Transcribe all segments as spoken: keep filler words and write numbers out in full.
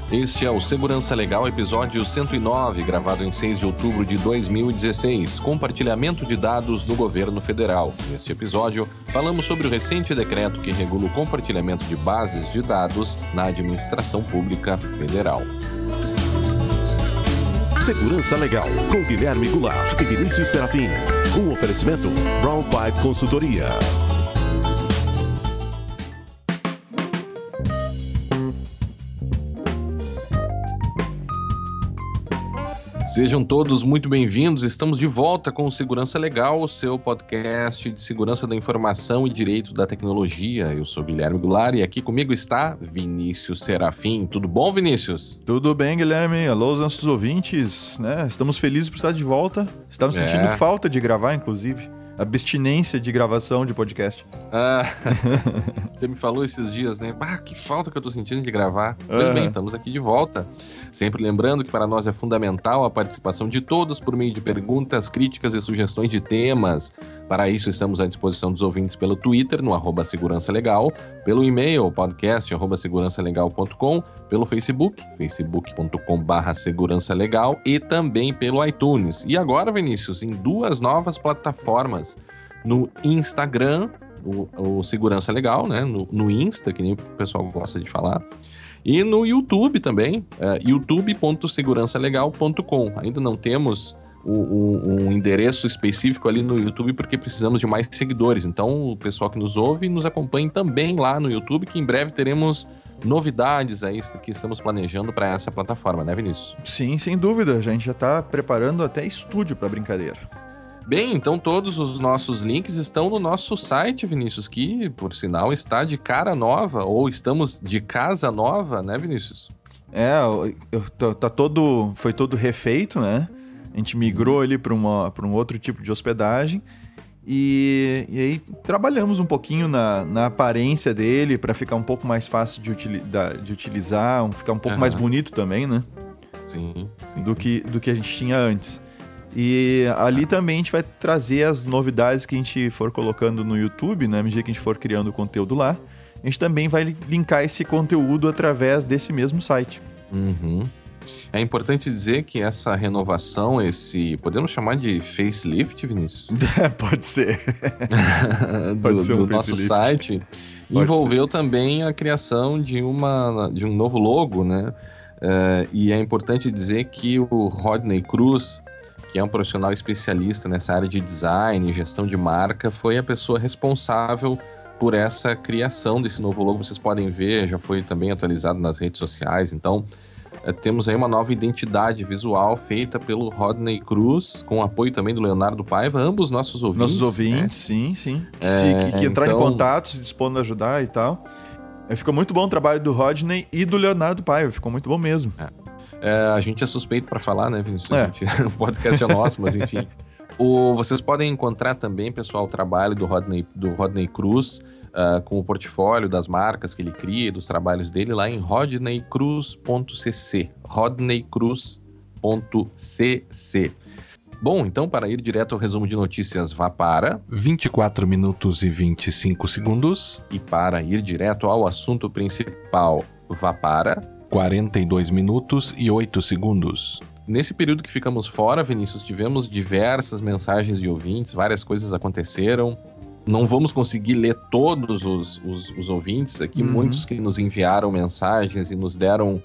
Este é o Segurança Legal, episódio cento e nove, gravado em seis de outubro de dois mil e dezesseis, compartilhamento de dados no governo federal. Neste episódio, falamos sobre o recente decreto que regula o compartilhamento de bases de dados na administração pública federal. Segurança Legal, com Guilherme Goulart e Vinícius Serafim. Um oferecimento Brown Pipe Consultoria. Sejam todos muito bem-vindos, estamos de volta com o Segurança Legal, o seu podcast de segurança da informação e direito da tecnologia. Eu sou Guilherme Goulart e aqui comigo está Vinícius Serafim. Tudo bom, Vinícius? Tudo bem, Guilherme. Alô, os nossos ouvintes, né? Estamos felizes por estar de volta. Estamos É. sentindo falta de gravar, inclusive. Abstinência de gravação de podcast. Ah, você me falou esses dias, né? Ah, que falta que eu tô sentindo de gravar. Pois Uhum. bem, estamos aqui de volta. Sempre lembrando que para nós é fundamental a participação de todos por meio de perguntas, críticas e sugestões de temas. Para isso, estamos à disposição dos ouvintes pelo Twitter, no arroba Segurança Legal, pelo e-mail, podcast, arroba segurança legal ponto com, pelo Facebook, facebook ponto com barra segurança legal e também pelo iTunes. E agora, Vinícius, em duas novas plataformas, no Instagram, o, o Segurança Legal, né? No, no Insta, que nem o pessoal gosta de falar. E no YouTube também, uh, youtube ponto segurança legal ponto com. Ainda não temos o, o, um endereço específico ali no YouTube porque precisamos de mais seguidores. Então, o pessoal que nos ouve, nos acompanhe também lá no YouTube, que em breve teremos novidades aí que estamos planejando para essa plataforma, né, Vinícius? Sim, sem dúvida. A gente já está preparando até estúdio para brincadeira. Bem, então todos os nossos links estão no nosso site, Vinícius, que, por sinal, está de cara nova, ou estamos de casa nova, né, Vinícius? É, eu, eu, tá todo, foi todo refeito, né? A gente migrou ali para um outro tipo de hospedagem e, e aí trabalhamos um pouquinho na, na aparência dele para ficar um pouco mais fácil de, utili, da, de utilizar, um, ficar um pouco uhum. mais bonito também, né? Sim, sim. Do que, do que a gente tinha antes. E ali também a gente vai trazer as novidades que a gente for colocando no YouTube, né? À medida que a gente for criando conteúdo lá, a gente também vai linkar esse conteúdo através desse mesmo site. Uhum. É importante dizer que essa renovação, esse... Podemos chamar de facelift, Vinícius? Pode ser. do Pode ser um do nosso facelift. site. Pode envolveu ser. Também a criação de, uma, de um novo logo, né? Uh, e é importante dizer que o Rodney Cruz, que é um profissional especialista nessa área de design e gestão de marca, foi a pessoa responsável por essa criação desse novo logo. Vocês podem ver, já foi também atualizado nas redes sociais. Então, é, temos aí uma nova identidade visual feita pelo Rodney Cruz, com apoio também do Leonardo Paiva, ambos nossos ouvintes. Nossos ouvintes, né? sim, sim. Que, É, se, que, que entraram então... em contato, se dispondo a ajudar e tal. É, ficou muito bom o trabalho do Rodney e do Leonardo Paiva, ficou muito bom mesmo. É. É, a gente é suspeito para falar, né, Vinícius? É. A gente, o podcast é nosso, mas enfim. O, vocês podem encontrar também, pessoal, o trabalho do Rodney, do Rodney Cruz, uh, com o portfólio das marcas que ele cria, dos trabalhos dele, lá em rodney cruz ponto c c. rodney cruz ponto c c. Bom, então, para ir direto ao resumo de notícias, vá para vinte e quatro minutos e vinte e cinco segundos. E para ir direto ao assunto principal, vá para quarenta e dois minutos e oito segundos. Nesse período que ficamos fora, Vinícius, tivemos diversas mensagens de ouvintes, várias coisas aconteceram. Não vamos conseguir ler todos os, os, os ouvintes aqui, Uhum. muitos que nos enviaram mensagens e nos deram...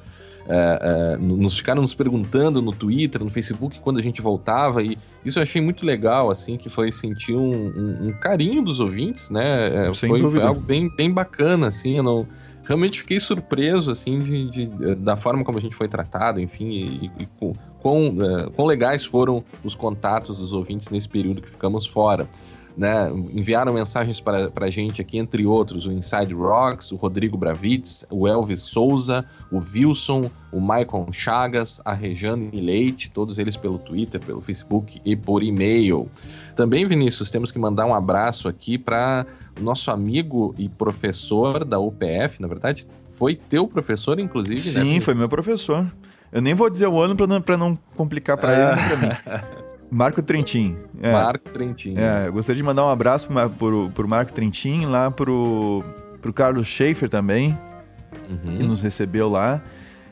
Uh, uh, nos ficaram nos perguntando no Twitter, no Facebook, quando a gente voltava, e isso eu achei muito legal, assim, que foi sentir um, um, um carinho dos ouvintes, né? Sem foi, dúvida. foi algo bem, bem bacana, assim, eu não... Realmente fiquei surpreso, assim, de, de, da forma como a gente foi tratado, enfim, e, e com, quão, uh, quão legais foram os contatos dos ouvintes nesse período que ficamos fora. Né? Enviaram mensagens para a gente aqui, entre outros, o Inside Rocks, o Rodrigo Bravitz, o Elvis Souza, o Wilson, o Maicon Chagas, a Rejane Leite, todos eles pelo Twitter, pelo Facebook e por e-mail. Também, Vinícius, temos que mandar um abraço aqui para o nosso amigo e professor da U P F, na verdade, foi teu professor, inclusive, Sim, né? Sim, foi meu professor. Eu nem vou dizer o ano para não, pra não complicar para ele, nem pra mim. Marco Trentin. É. Marco Trentin. É, eu gostaria de mandar um abraço pro, pro, pro Marco Trentin, lá pro, pro Carlos Schaefer também, Uhum. que nos recebeu lá.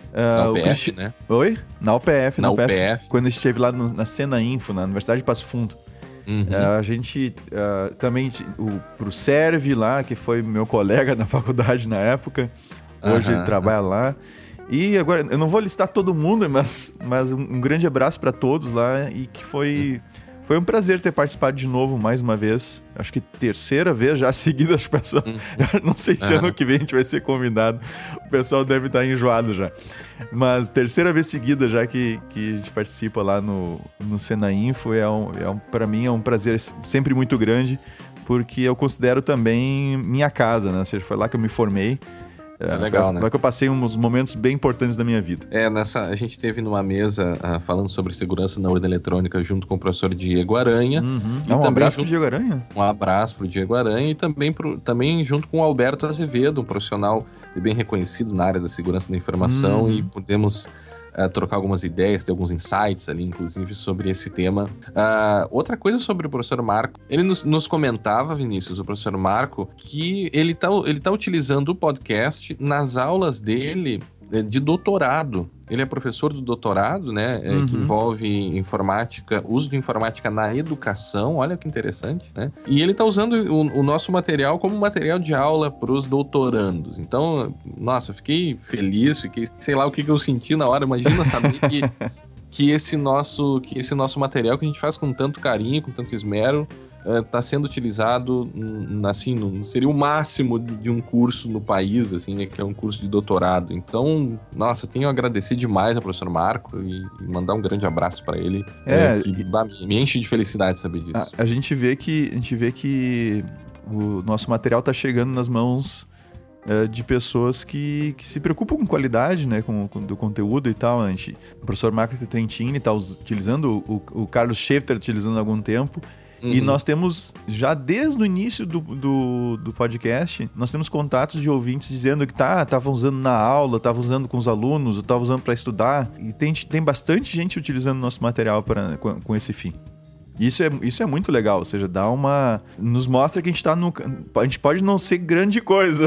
Na Uh, U P F, Cristi... né? Oi? Na U P F. Na na U P F, U P F. Quando a gente esteve lá no, na Cena Info, na Universidade de Passo Fundo. Uhum. Uh, a gente uh, também, o, pro Serve lá, que foi meu colega na faculdade na época. Hoje Uhum. ele trabalha lá. E agora, eu não vou listar todo mundo, mas, mas um, um grande abraço para todos lá. E que foi... Uhum. Foi um prazer ter participado de novo, mais uma vez. Acho que terceira vez já seguida, as pessoas... Hum. Não sei se uhum. ano que vem a gente vai ser convidado. O pessoal deve estar enjoado já. Mas terceira vez seguida já que, que a gente participa lá no, no Cena Info. É um, é um, para mim é um prazer sempre muito grande, porque eu considero também minha casa, né? Ou seja, foi lá que eu me formei. Isso é, é foi legal, né? Lá que eu passei uns momentos bem importantes da minha vida. É, nessa, a gente teve numa mesa uh, falando sobre segurança na urna eletrônica junto com o professor Diego Aranha. Uhum. E ah, um também abraço junto, pro Diego Aranha. Um abraço pro Diego Aranha e também, pro, também junto com o Alberto Azevedo, um profissional bem reconhecido na área da segurança da informação, uhum. e podemos uh, trocar algumas ideias, ter alguns insights ali, inclusive, sobre esse tema. Uh, outra coisa sobre o professor Marco, ele nos, nos comentava, Vinícius, o professor Marco, que ele tá, ele tá utilizando o podcast nas aulas dele de doutorado. Ele é professor do doutorado, né, é, uhum. que envolve informática, uso de informática na educação, olha que interessante, né? E ele está usando o, o nosso material como material de aula para os doutorandos. Então, nossa, eu fiquei feliz, fiquei, sei lá o que, que eu senti na hora, imagina saber que, que, esse nosso, que esse nosso material que a gente faz com tanto carinho, com tanto esmero, está sendo utilizado, assim, no, seria o máximo de um curso no país, assim, né, que é um curso de doutorado. Então, nossa, tenho a agradecer demais ao professor Marco e, e mandar um grande abraço para ele, é, é, que e... me enche de felicidade saber disso. A, a gente vê que, a gente vê que o nosso material está chegando nas mãos é, de pessoas que, que se preocupam com qualidade, né, com, com do conteúdo e tal. A gente, o professor Marco Trentini está utilizando, o, o Carlos Schaefter utilizando há algum tempo. Uhum. E nós temos, já desde o início do, do, do podcast, nós temos contatos de ouvintes dizendo que tá, estavam usando na aula, estavam usando com os alunos, estavam usando para estudar. E tem, tem bastante gente utilizando nosso material pra, com, com esse fim. Isso é, isso é muito legal, ou seja, dá uma... Nos mostra que a gente tá no... A gente pode não ser grande coisa,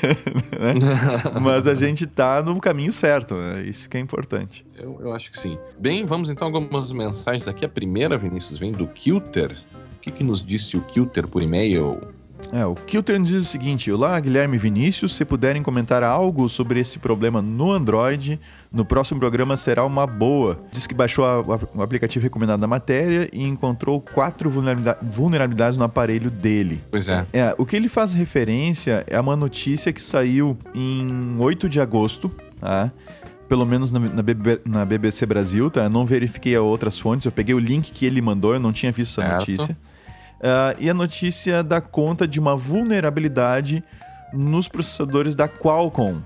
né? Mas a gente tá no caminho certo, né? Isso que é importante. Eu, eu acho que sim. Bem, vamos então a algumas mensagens aqui. A primeira, Vinícius, vem do Kilter. O que, que nos disse o Kilter por e-mail? É, o Kilter nos diz o seguinte: olá, Guilherme e Vinícius, se puderem comentar algo sobre esse problema no Android, no próximo programa será uma boa. Diz que baixou a, a, o aplicativo recomendado na matéria e encontrou quatro vulnerabilidade, vulnerabilidades no aparelho dele. Pois é. é. O que ele faz referência é uma notícia que saiu em oito de agosto, tá? Pelo menos na, na, B B, na B B C Brasil, tá? Eu não verifiquei outras fontes, eu peguei o link que ele mandou, eu não tinha visto essa certo. notícia. Uh, e a notícia dá conta de uma vulnerabilidade nos processadores da Qualcomm.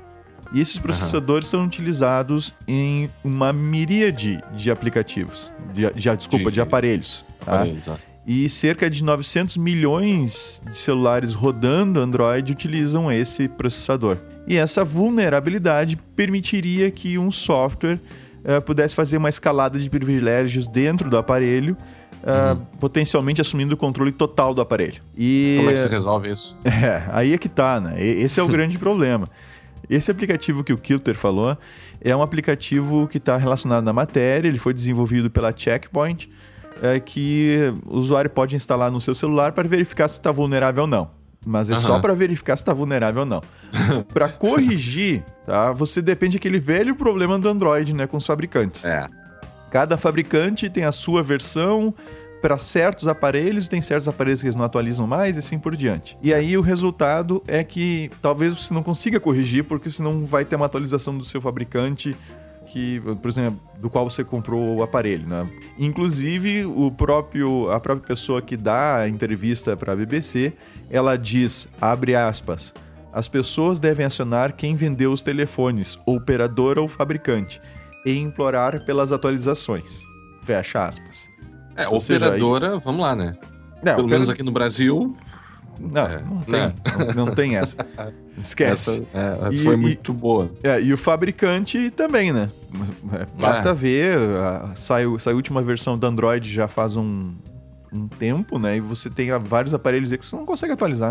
E esses processadores uhum. são utilizados em uma miríade de aplicativos, de, de, desculpa, de, de aparelhos. Tá? aparelhos ó. E cerca de novecentos milhões de celulares rodando Android utilizam esse processador. E essa vulnerabilidade permitiria que um software uh, pudesse fazer uma escalada de privilégios dentro do aparelho, Uh, uhum. potencialmente assumindo o controle total do aparelho. E... Como é que se resolve isso? É, aí é que tá, né? Esse é o grande problema. Esse aplicativo que o Kilter falou é um aplicativo que está relacionado na matéria, ele foi desenvolvido pela Checkpoint, é, que o usuário pode instalar no seu celular para verificar se está vulnerável ou não. Mas é uhum. só para verificar se está vulnerável ou não. Para corrigir, tá? Você depende daquele velho problema do Android, né, com os fabricantes. É. Cada fabricante tem a sua versão para certos aparelhos, tem certos aparelhos que eles não atualizam mais e assim por diante. E aí o resultado é que talvez você não consiga corrigir, porque senão vai ter uma atualização do seu fabricante, que, por exemplo, do qual você comprou o aparelho, né? Inclusive, o próprio, a própria pessoa que dá a entrevista para a B B C, ela diz, abre aspas, as pessoas devem acionar quem vendeu os telefones, ou operadora ou fabricante, e implorar pelas atualizações. Fecha aspas. É, ou operadora, seja, aí... vamos lá, né? Não, Pelo menos aqui no Brasil... Não, é, não, tem, né? não, não tem essa. Esquece. Essa, é, essa e, foi muito e, boa. É, e o fabricante também, né? Basta é. ver, a, saiu, saiu a última versão do Android já faz um, um tempo, né? E você tem vários aparelhos aí que você não consegue atualizar.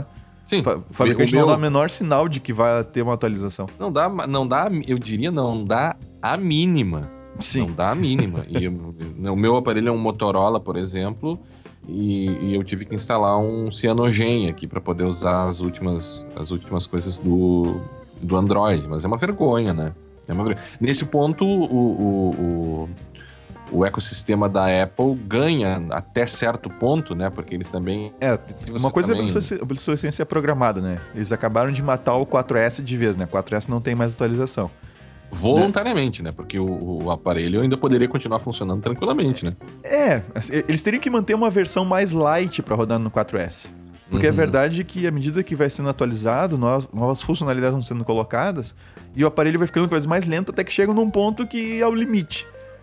Sim. O fabricante meu... não dá o menor sinal de que vai ter uma atualização. Não dá, não dá, eu diria, não dá a mínima. Sim. Não dá a mínima. E eu, o meu aparelho é um Motorola, por exemplo, e, e eu tive que instalar um Cyanogen aqui para poder usar as últimas, as últimas coisas do, do Android. Mas é uma vergonha, né? É uma vergonha. Nesse ponto, o, o, o, o ecossistema da Apple ganha até certo ponto, né? Porque eles também... É, uma coisa também... é obsolescência programada, né? Eles acabaram de matar o quatro S de vez, né? quatro S não tem mais atualização. Voluntariamente, né? Porque o, o aparelho ainda poderia continuar funcionando tranquilamente, né? É, eles teriam que manter uma versão mais light para rodar no quatro S. Porque uhum. é verdade que à medida que vai sendo atualizado, novas, novas funcionalidades vão sendo colocadas e o aparelho vai ficando cada vez mais lento até que chega num ponto que é o limite.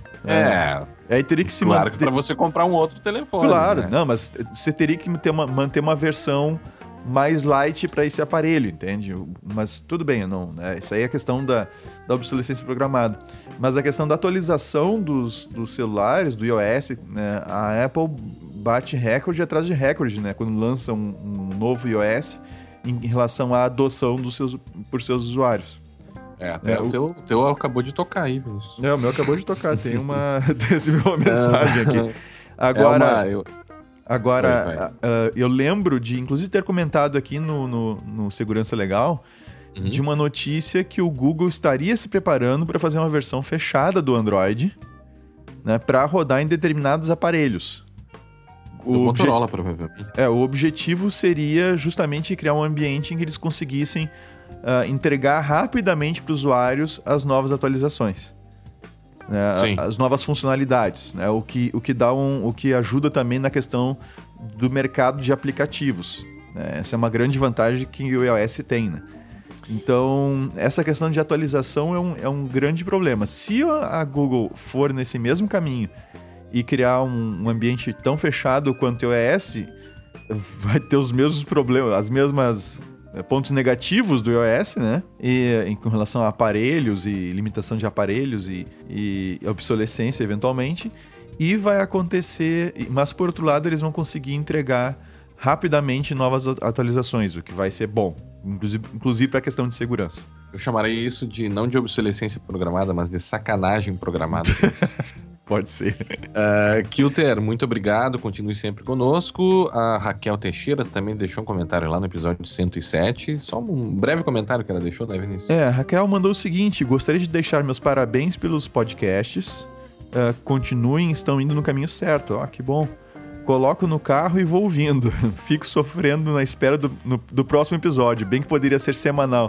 É. é. Aí teria que se claro manter... que para você comprar um outro telefone. Claro, né? não, mas você teria que ter uma, manter uma versão mais light para esse aparelho, entende? Mas tudo bem, não, né? Isso aí é questão da, da obsolescência programada. Mas a questão da atualização dos, dos celulares, do iOS, né? A Apple bate recorde atrás de recorde, né? Quando lança um, um novo iOS em, em relação à adoção dos seus, por seus usuários. É, até é, o, teu, o teu acabou de tocar aí, Vinícius. É, o meu acabou de tocar, tem uma, tem uma mensagem aqui. Agora... É uma, eu... Agora, vai, vai. Uh, eu lembro de, inclusive, ter comentado aqui no, no, no Segurança Legal, uhum. de uma notícia que o Google estaria se preparando para fazer uma versão fechada do Android, né, para rodar em determinados aparelhos. O do Motorola, provavelmente. É, o objetivo seria justamente criar um ambiente em que eles conseguissem uh, entregar rapidamente para os usuários as novas atualizações. Né, as novas funcionalidades, né, o, que, o, que dá um, o que ajuda também na questão do mercado de aplicativos. Né, essa é uma grande vantagem que o iOS tem. Né? Então, essa questão de atualização é um, é um grande problema. Se a Google for nesse mesmo caminho e criar um, um ambiente tão fechado quanto o iOS, vai ter os mesmos problemas, as mesmas... pontos negativos do iOS, né? E em, com relação a aparelhos e limitação de aparelhos e, e obsolescência, eventualmente. E vai acontecer... Mas, por outro lado, eles vão conseguir entregar rapidamente novas atualizações, o que vai ser bom. Inclusive, inclusive para a questão de segurança. Eu chamaria isso de, não de obsolescência programada, mas de sacanagem programada. Pode ser. Uh, Kilter, muito obrigado, continue sempre conosco. A Raquel Teixeira também deixou um comentário lá no episódio cento e sete. Só um breve comentário que ela deixou, né, Vinícius? É, a Raquel mandou o seguinte: gostaria de deixar meus parabéns pelos podcasts. Uh, continuem, estão indo no caminho certo. Ó, que bom. Coloco no carro e vou ouvindo. Fico sofrendo na espera do, no, do próximo episódio, bem que poderia ser semanal.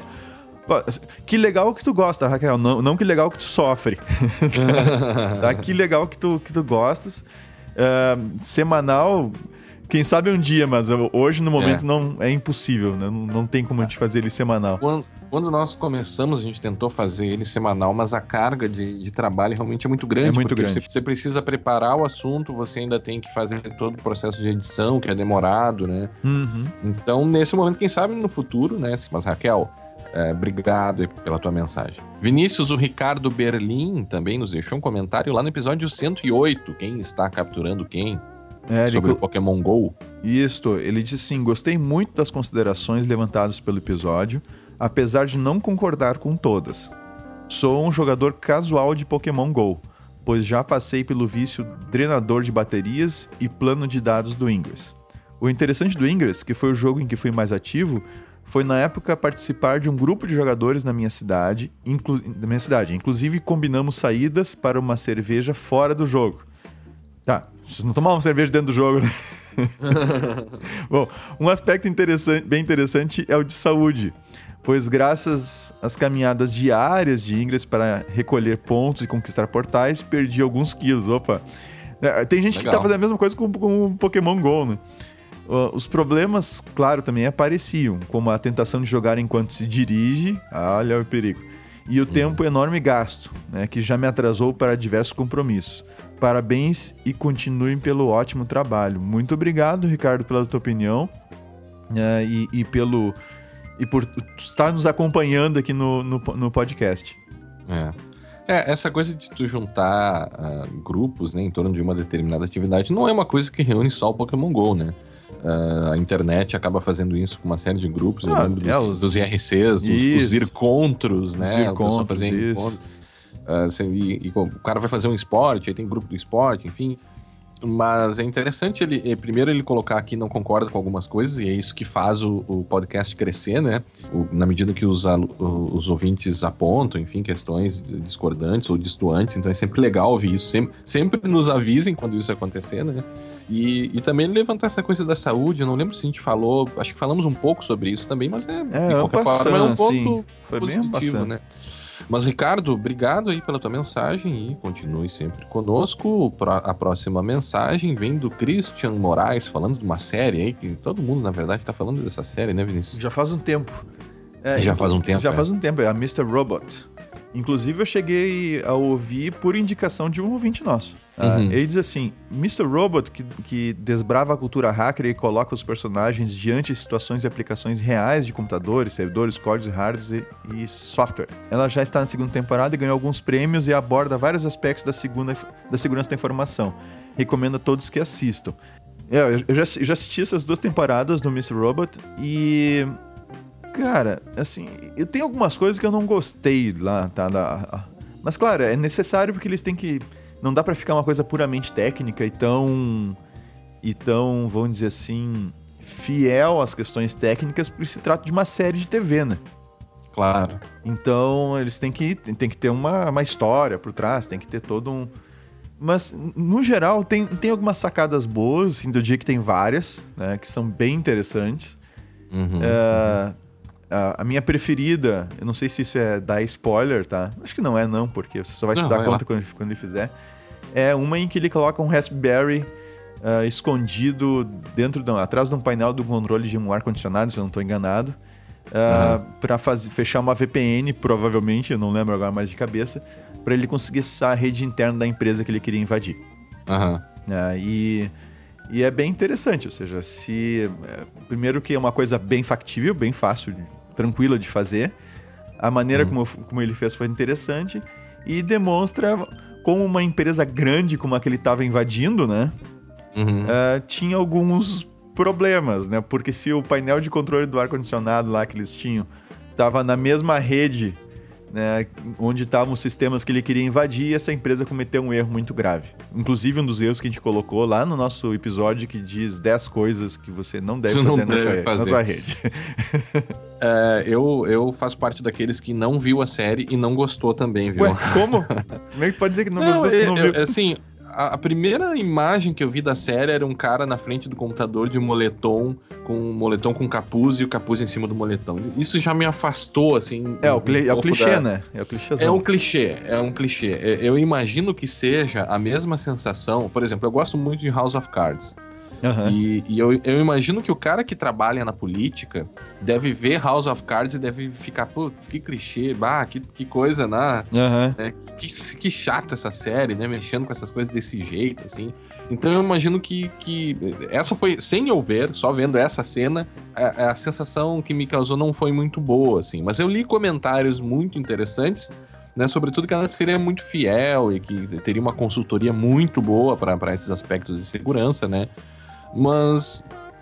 Que legal que tu gosta, Raquel, não, não que legal que tu sofre. Tá? Que legal que tu, que tu gostas. Uh, semanal, quem sabe um dia, mas hoje no momento é. não é impossível, né? não, não tem como a gente fazer ele semanal. Quando, quando nós começamos, a gente tentou fazer ele semanal, mas a carga de, de trabalho realmente é muito grande. É muito grande. Você, você precisa preparar o assunto, você ainda tem que fazer todo o processo de edição, que é demorado, né? Uhum. Então, nesse momento, quem sabe no futuro, né? Mas, Raquel... É, obrigado pela tua mensagem. Vinícius, o Ricardo Berlim também nos deixou um comentário lá no episódio cento e oito. Quem está capturando quem? É, sobre ele... o Pokémon GO. Isso, ele disse assim: gostei muito das considerações levantadas pelo episódio, apesar de não concordar com todas. Sou um jogador casual de Pokémon GO, pois já passei pelo vício drenador de baterias e plano de dados do Ingress. O interessante do Ingress, que foi o jogo em que fui mais ativo, foi na época participar de um grupo de jogadores na minha cidade, inclu... na minha cidade. Inclusive combinamos saídas para uma cerveja fora do jogo. Tá, vocês não tomavam cerveja dentro do jogo, né? Bom, um aspecto interessante, bem interessante é o de saúde, pois graças às caminhadas diárias de Ingress para recolher pontos e conquistar portais, perdi alguns quilos. Opa! Tem gente Legal. que tá fazendo a mesma coisa com, com o Pokémon GO, né? Os problemas, claro, também apareciam, como a tentação de jogar enquanto se dirige, olha o perigo, e o hum. tempo enorme gasto, né, que já me atrasou para diversos compromissos. Parabéns e continuem pelo ótimo trabalho. Muito obrigado, Ricardo, pela tua opinião, né, e, e, pelo, e por estar nos acompanhando aqui no, no, no podcast. É. É, essa coisa de tu juntar uh, grupos, né, em torno de uma determinada atividade não é uma coisa que reúne só o Pokémon GO, né? Uh, a internet acaba fazendo isso com uma série de grupos. Eu Ah, lembro dos, é, os- dos I R Cs, dos, Isso. os Zircontros, né? Os O pessoal Zircontros, fazia isso. encontro. Uh, assim, e, e o cara vai fazer um esporte, aí tem grupo do esporte, enfim. Mas é interessante ele, eh, primeiro ele colocar que não concorda com algumas coisas, e é isso que faz o, o podcast crescer, né? O- na medida que os, alu- o- os ouvintes apontam, enfim, questões discordantes ou distoantes, então é sempre legal ouvir isso. Sempre, sempre nos avisem quando isso acontecer, né? E, e também levantar essa coisa da saúde. Eu não lembro se a gente falou, acho que falamos um pouco sobre isso também, mas é, É, de en qualquer passant, forma, é um ponto assim. Foi bem en positivo, passant. né? Mas, Ricardo, obrigado aí pela tua mensagem e continue sempre conosco. Pro- A próxima mensagem vem do Christian Moraes, falando de uma série aí, que todo mundo, na verdade, tá falando dessa série, né, Vinícius? Já faz um tempo. É, Já faz um tempo, Já é. faz um tempo, é a mister Robot. Inclusive, eu cheguei a ouvir por indicação de um ouvinte nosso. Ah, Uhum. ele diz assim: mister Robot, que, que desbrava a cultura hacker e coloca os personagens diante de situações e aplicações reais de computadores, servidores, códigos, hardwares e, e software. Ela já está na segunda temporada e ganhou alguns prêmios e aborda vários aspectos da, segunda, da segurança da informação. Recomendo a todos que assistam. É, eu, eu já, eu já assisti essas duas temporadas do mister Robot e... Cara, assim, eu tenho algumas coisas que eu não gostei lá, tá? Da- Mas, claro, é necessário porque eles têm que... Não dá pra ficar uma coisa puramente técnica e tão... E tão, vamos dizer assim, fiel às questões técnicas, porque se trata de uma série de T V, né? Claro. Então, eles têm que, têm que ter uma, uma história por trás, tem que ter todo um... Mas, no geral, tem, tem algumas sacadas boas, assim, do dia que tem várias, né? Que são bem interessantes. Uhum. É, a, a minha preferida, eu não sei se isso é dar spoiler, tá? Acho que não é, não, porque você só vai Não, se dar vai conta lá. quando, quando ele fizer. É uma em que ele coloca um Raspberry ah, escondido dentro, do, atrás de um painel do controle de um ar-condicionado, se eu não estou enganado, uh, para fechar uma V P N, provavelmente, eu não lembro agora mais de cabeça, para ele conseguir acessar a rede interna da empresa que ele queria invadir. Aham. Ah, e, e é bem interessante, ou seja, se é, primeiro que é uma coisa bem factível, bem fácil, tranquila de fazer, a maneira Uhum. como, como ele fez foi interessante e demonstra como uma empresa grande como a que ele estava invadindo, né, Uhum. ah, tinha alguns problemas, né, porque se o painel de controle do ar-condicionado lá que eles tinham estava na mesma rede, né, onde estavam os sistemas que ele queria invadir, e essa empresa cometeu um erro muito grave. Inclusive, um dos erros que a gente colocou lá no nosso episódio que diz dez coisas que você não deve Você fazer, não nessa, deve fazer. na sua rede. É, eu, eu faço parte daqueles que não viu a série e não gostou também, viu? Ué, como? Como é que pode dizer que não, Não, gostou se eu- não viu? eu- assim, a, a primeira imagem que eu vi da série era um cara na frente do computador de moletom, com um moletom com capuz e o capuz em cima do moletom. Isso já me afastou, assim... É, o, um cli- é o pouco clichê, da- né? É o É clichêzão. um clichê, é um clichê. É- Eu imagino que seja a mesma sensação... Por exemplo, eu gosto muito de House of Cards. Aham. E, e eu, eu imagino que o cara que trabalha na política deve ver House of Cards e deve ficar, putz, que clichê, bah, que, que coisa, né? Aham. É, que, que chato essa série, né? Mexendo com essas coisas desse jeito, assim. Então eu imagino que, que essa foi, sem eu ver, só vendo essa cena, a, a sensação que me causou não foi muito boa, assim. Mas eu li comentários muito interessantes, né? Sobretudo que ela seria muito fiel e que teria uma consultoria muito boa para esses aspectos de segurança, né? Mas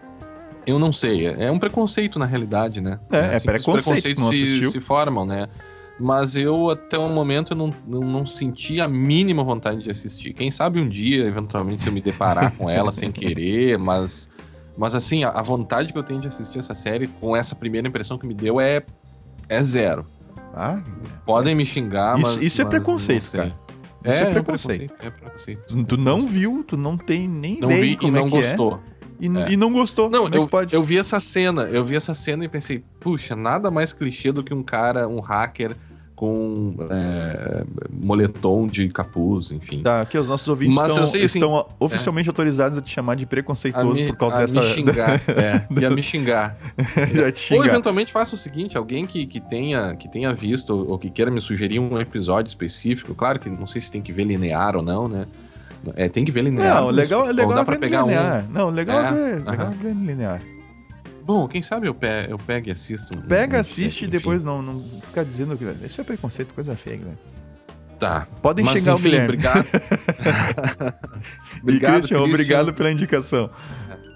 eu não sei, é um preconceito na realidade, né? É, é assim que os preconceito, preconceitos não se, assistiu. se formam, né? Mas eu, até o momento, eu não, eu não senti a mínima vontade de assistir. Quem sabe um dia, eventualmente, se eu me deparar com ela sem querer, mas... Mas, assim, a, a vontade que eu tenho de assistir essa série, com essa primeira impressão que me deu, é, é zero. Ah, Podem me xingar, Isso- mas... isso é mas preconceito, não sei. cara. Isso é um preconceito. É preconceito. tu, tu não viu, tu não tem nem Não ideia vi de e como não é que gostou. é. E, É. e não gostou. Não, como é eu, que pode? eu vi essa cena, eu vi essa cena e pensei, puxa, nada mais clichê do que um cara, um hacker com é, moletom de capuz, enfim. Tá, aqui os nossos ouvintes Mas estão, eu sei, assim, estão oficialmente autorizados a te chamar de A preconceituoso me, por causa a dessa... me xingar, é, e a me xingar. Já te Ou xingar. eventualmente faça o seguinte, alguém que, que, tenha, que tenha visto ou, ou que queira me sugerir um episódio específico, claro que não sei se tem que ver linear ou não, né? É, tem que ver linear. Não, mas- legal, ou legal dá é pra ver pegar linear. um. Não, legal é, É, ver, legal aham. é ver linear. Bom, quem sabe eu, pe eu pego e assisto. um- Pega, um- assiste e enfim. depois não, não ficar dizendo que... Isso é preconceito, coisa feia, velho. Tá. Podem Mas, xingar o enfim, Guilherme. obrigado. E Christian, obrigado pela indicação.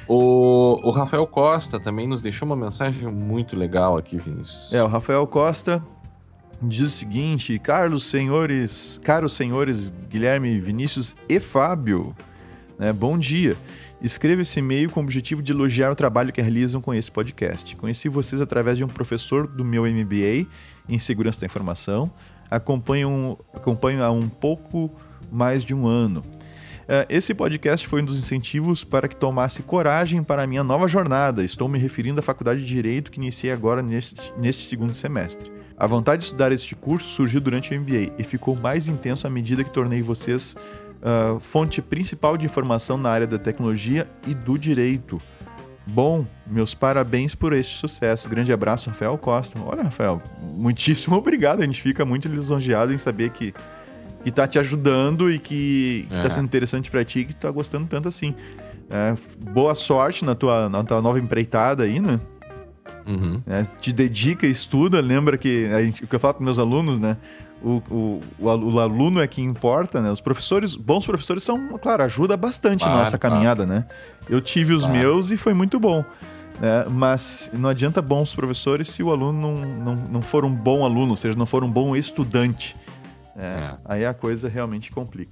O, o Rafael Costa também nos deixou uma mensagem muito legal aqui, Vinícius. É, o Rafael Costa diz o seguinte: Carlos, senhores, caros senhores Guilherme, Vinícius e Fábio, né, bom dia. Escrevo esse e-mail com o objetivo de elogiar o trabalho que realizam com esse podcast. Conheci vocês através de um professor do meu M B A em Segurança da Informação. Acompanho, acompanho há um pouco mais de um ano. Esse podcast foi um dos incentivos para que tomasse coragem para a minha nova jornada. Estou me referindo à Faculdade de Direito que iniciei agora neste, neste segundo semestre. A vontade de estudar este curso surgiu durante o M B A e ficou mais intenso à medida que tornei vocês uh, fonte principal de informação na área da tecnologia e do direito. Bom, meus parabéns por este sucesso. Grande abraço, Rafael Costa. Olha, Rafael, muitíssimo obrigado. A gente fica muito lisonjeado em saber que que tá te ajudando e que, que é. tá sendo interessante pra ti e que tu tá gostando tanto assim. É, boa sorte na tua, na tua nova empreitada aí, né? Uhum. É, te dedica, estuda, lembra que a gente, o que eu falo com meus alunos, né? O, o, o, o aluno é que importa, né? Os professores, bons professores são, claro, ajuda bastante claro, na nossa caminhada, claro. né? Eu tive os claro. meus e foi muito bom. Né? Mas não adianta bons professores se o aluno não, não, não for um bom aluno, ou seja, não for um bom estudante. É, é. Aí a coisa realmente complica.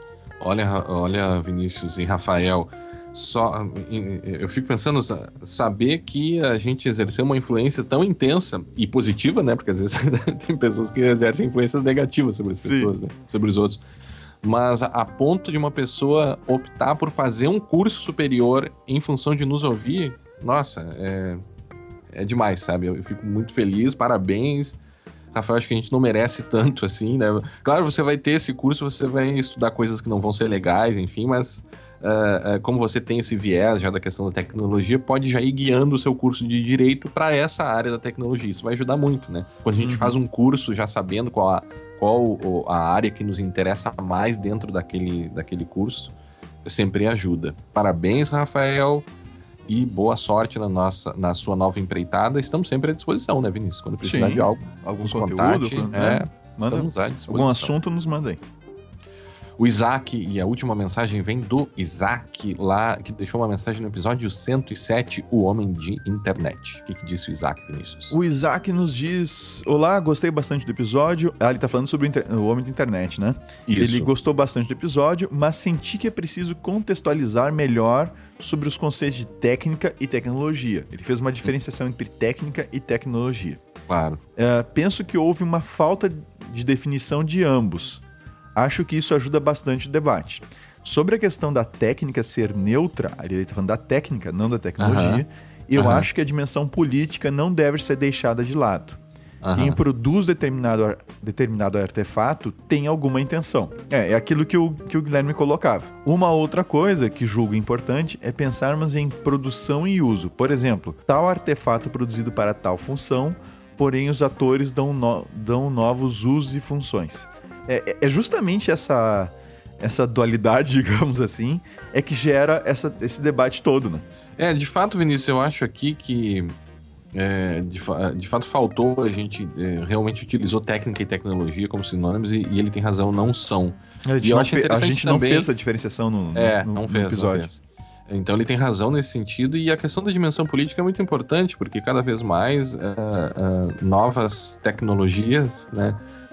Olha, olha, Vinícius e Rafael, só, eu fico pensando, saber que a gente exerceu uma influência tão intensa e positiva, né? Porque às vezes tem pessoas que exercem influências negativas sobre as pessoas, né? Sobre os outros. Mas a ponto de uma pessoa optar por fazer um curso superior em função de nos ouvir, nossa, é, é demais, sabe? Eu fico muito feliz, parabéns. Rafael, acho que a gente não merece tanto assim, né? Claro, você vai ter esse curso, você vai estudar coisas que não vão ser legais, enfim, mas uh, uh, como você tem esse viés já da questão da tecnologia, pode já ir guiando o seu curso de direito para essa área da tecnologia. Isso vai ajudar muito, né? Quando a gente uhum. faz um curso já sabendo qual a, qual a área que nos interessa mais dentro daquele, daquele curso, sempre ajuda. Parabéns, Rafael. E boa sorte na, nossa, na sua nova empreitada. Estamos sempre à disposição, né, Vinícius? Quando precisar Sim, de algo, algum conteúdo, contate, né? é, estamos à disposição. Algum assunto, nos manda aí. O Isaac, e a última mensagem vem do Isaac, lá, que deixou uma mensagem no episódio cento e sete, O Homem de Internet. O que, que disse o Isaac, Vinícius? O Isaac nos diz: olá, gostei bastante do episódio. Ah, ele tá falando sobre o, inter... o Homem de Internet, né? Isso. Ele gostou bastante do episódio, mas senti que é preciso contextualizar melhor sobre os conceitos de técnica e tecnologia. Ele fez uma diferenciação entre técnica e tecnologia. Claro. É, penso que houve uma falta de definição de ambos. Acho que isso ajuda bastante o debate. Sobre a questão da técnica ser neutra, ele está falando da técnica, não da tecnologia, uhum. eu uhum. acho que a dimensão política não deve ser deixada de lado. Uhum. Quem produz determinado, determinado artefato tem alguma intenção. É, é aquilo que o, que o Guilherme colocava. Uma outra coisa que julgo importante é pensarmos em produção e uso. Por exemplo, tal artefato produzido para tal função, porém os atores dão, no, dão novos usos e funções. É, é justamente essa, essa dualidade, digamos assim, é que gera essa, esse debate todo, né? É, de fato, Vinícius, eu acho aqui que é, de, de fato faltou, a gente é, realmente utilizou técnica e tecnologia como sinônimos e, e ele tem razão, não são. A gente, e eu não, acho fe, interessante a gente também, não fez a diferenciação no, é, no, não no fez, episódio. Não fez. Então ele tem razão nesse sentido e a questão da dimensão política é muito importante, porque cada vez mais uh, uh, novas tecnologias, né,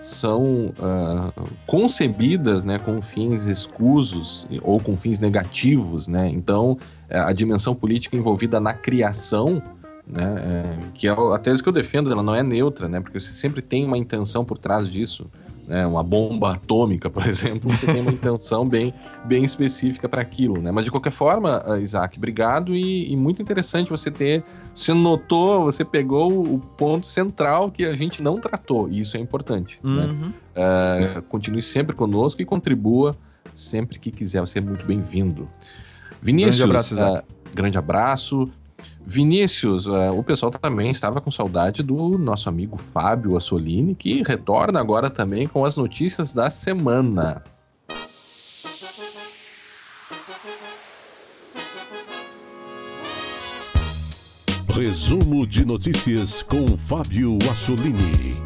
são uh, concebidas, né, com fins escusos ou com fins negativos, né? Então a dimensão política envolvida na criação, né, é, que é a tese que eu defendo, ela não é neutra, né, porque você sempre tem uma intenção por trás disso. Né, uma bomba atômica, por exemplo, você tem uma intenção bem, bem específica para aquilo, né? Mas de qualquer forma, Isaac, obrigado e, e muito interessante você ter, você notou, você pegou o ponto central que a gente não tratou, e isso é importante. Uhum. Né? Uh, continue sempre conosco e contribua sempre que quiser, você é muito bem-vindo. Vinícius, grande abraço, Isaac. Uh, grande abraço. Vinícius, uh, o pessoal também estava com saudade do nosso amigo Fábio Assolini, que retorna agora também com as notícias da semana. Resumo de notícias com Fábio Assolini.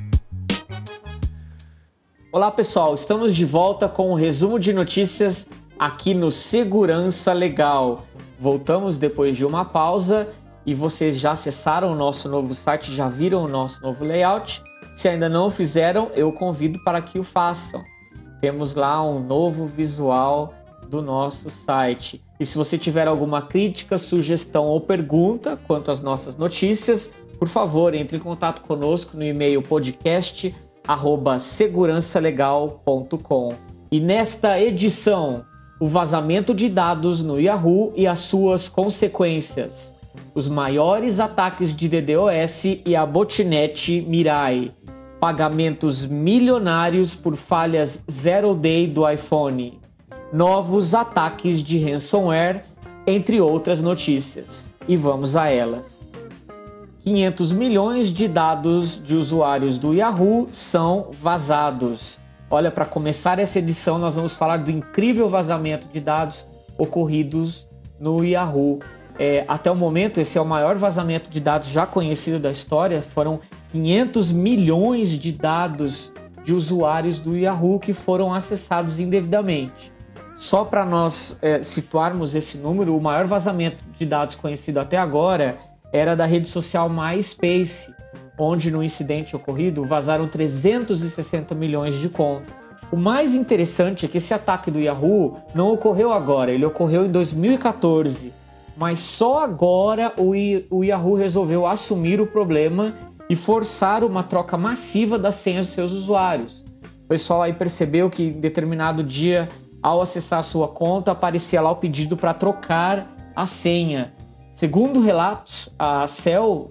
Olá pessoal, estamos de volta com o resumo de notícias aqui no Segurança Legal. Voltamos depois de uma pausa e vocês já acessaram o nosso novo site, já viram o nosso novo layout? Se ainda não o fizeram, eu convido para que o façam. Temos lá um novo visual do nosso site. E se você tiver alguma crítica, sugestão ou pergunta quanto às nossas notícias, por favor, entre em contato conosco no e-mail podcast arroba segurança legal ponto com. E nesta edição, o vazamento de dados no Yahoo e as suas consequências. Os maiores ataques de DDoS e a botnet Mirai. Pagamentos milionários por falhas zero day do iPhone. Novos ataques de ransomware, entre outras notícias. E vamos a elas. quinhentos milhões de dados de usuários do Yahoo são vazados. Olha, para começar essa edição, nós vamos falar do incrível vazamento de dados ocorridos no Yahoo. É, até o momento, esse é o maior vazamento de dados já conhecido da história. Foram quinhentos milhões de dados de usuários do Yahoo que foram acessados indevidamente. Só para nós é, situarmos esse número, o maior vazamento de dados conhecido até agora era da rede social MySpace, onde no incidente ocorrido vazaram trezentos e sessenta milhões de contas. O mais interessante é que esse ataque do Yahoo não ocorreu agora, ele ocorreu em dois mil e quatorze, mas só agora o, I- o Yahoo resolveu assumir o problema e forçar uma troca massiva das senhas dos seus usuários. O pessoal aí percebeu que em determinado dia, ao acessar a sua conta, aparecia lá o pedido para trocar a senha. Segundo relatos, a Cell,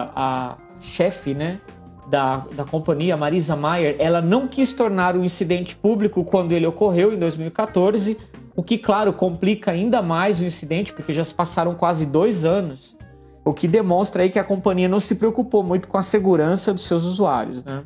a chefe, né, da, da companhia, Marisa Mayer, ela não quis tornar o incidente público quando ele ocorreu em dois mil e quatorze, o que, claro, complica ainda mais o incidente, porque já se passaram quase dois anos, o que demonstra aí que a companhia não se preocupou muito com a segurança dos seus usuários, né?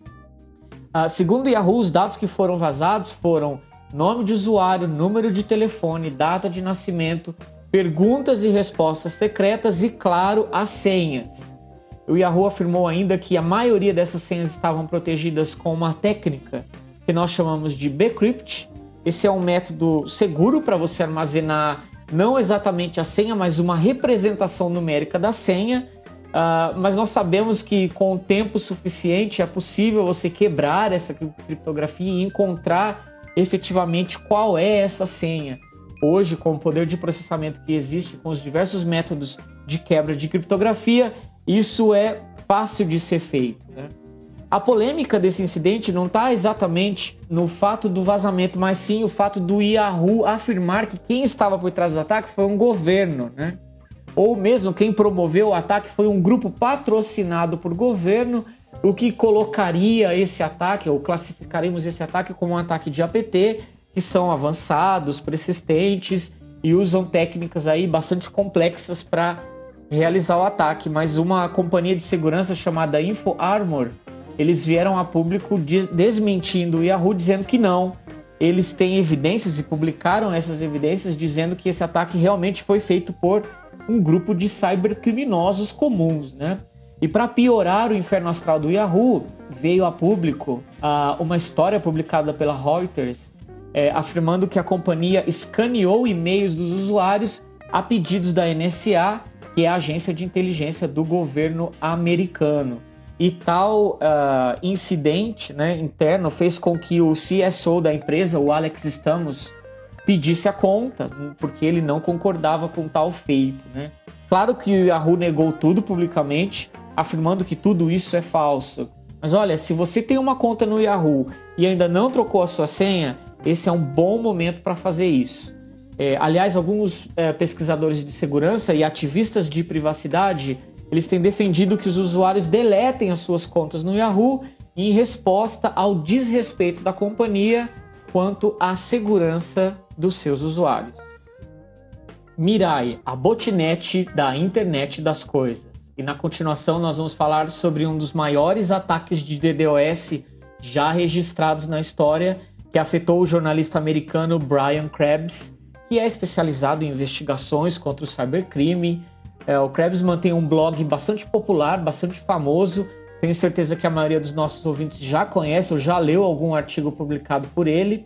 Ah, segundo o Yahoo, os dados que foram vazados foram nome de usuário, número de telefone, data de nascimento, perguntas e respostas secretas e, claro, as senhas. O Yahoo afirmou ainda que a maioria dessas senhas estavam protegidas com uma técnica que nós chamamos de bcrypt. Esse é um método seguro para você armazenar não exatamente a senha, mas uma representação numérica da senha. Uh, mas nós sabemos que com o tempo suficiente é possível você quebrar essa criptografia e encontrar efetivamente qual é essa senha. Hoje, com o poder de processamento que existe, com os diversos métodos de quebra de criptografia, isso é fácil de ser feito, né? A polêmica desse incidente não está exatamente no fato do vazamento, mas sim o fato do Yahoo afirmar que quem estava por trás do ataque foi um governo, né? Ou mesmo quem promoveu o ataque foi um grupo patrocinado por governo, o que colocaria esse ataque, ou classificaríamos esse ataque como um ataque de A P T, que são avançados, persistentes e usam técnicas aí bastante complexas para realizar o ataque. Mas uma companhia de segurança chamada InfoArmor, eles vieram a público de, desmentindo o Yahoo, dizendo que não. Eles têm evidências e publicaram essas evidências dizendo que esse ataque realmente foi feito por um grupo de cybercriminosos comuns, né? E para piorar o inferno astral do Yahoo, veio a público uh, uma história publicada pela Reuters é, afirmando que a companhia escaneou e-mails dos usuários a pedidos da N S A, que é a agência de inteligência do governo americano. E tal uh, incidente, né, interno fez com que o C S O da empresa, o Alex Stamos, pedisse a conta, porque ele não concordava com tal feito, né? Claro que o Yahoo negou tudo publicamente, afirmando que tudo isso é falso. Mas olha, se você tem uma conta no Yahoo e ainda não trocou a sua senha, esse é um bom momento para fazer isso. É, aliás, alguns é, pesquisadores de segurança e ativistas de privacidade, eles têm defendido que os usuários deletem as suas contas no Yahoo em resposta ao desrespeito da companhia quanto à segurança dos seus usuários. Mirai, a botnet da internet das coisas. E na continuação nós vamos falar sobre um dos maiores ataques de DDoS já registrados na história, que afetou o jornalista americano Brian Krebs, que é especializado em investigações contra o cybercrime. É, o Krebs mantém um blog bastante popular, bastante famoso. Tenho certeza que a maioria dos nossos ouvintes já conhece ou já leu algum artigo publicado por ele.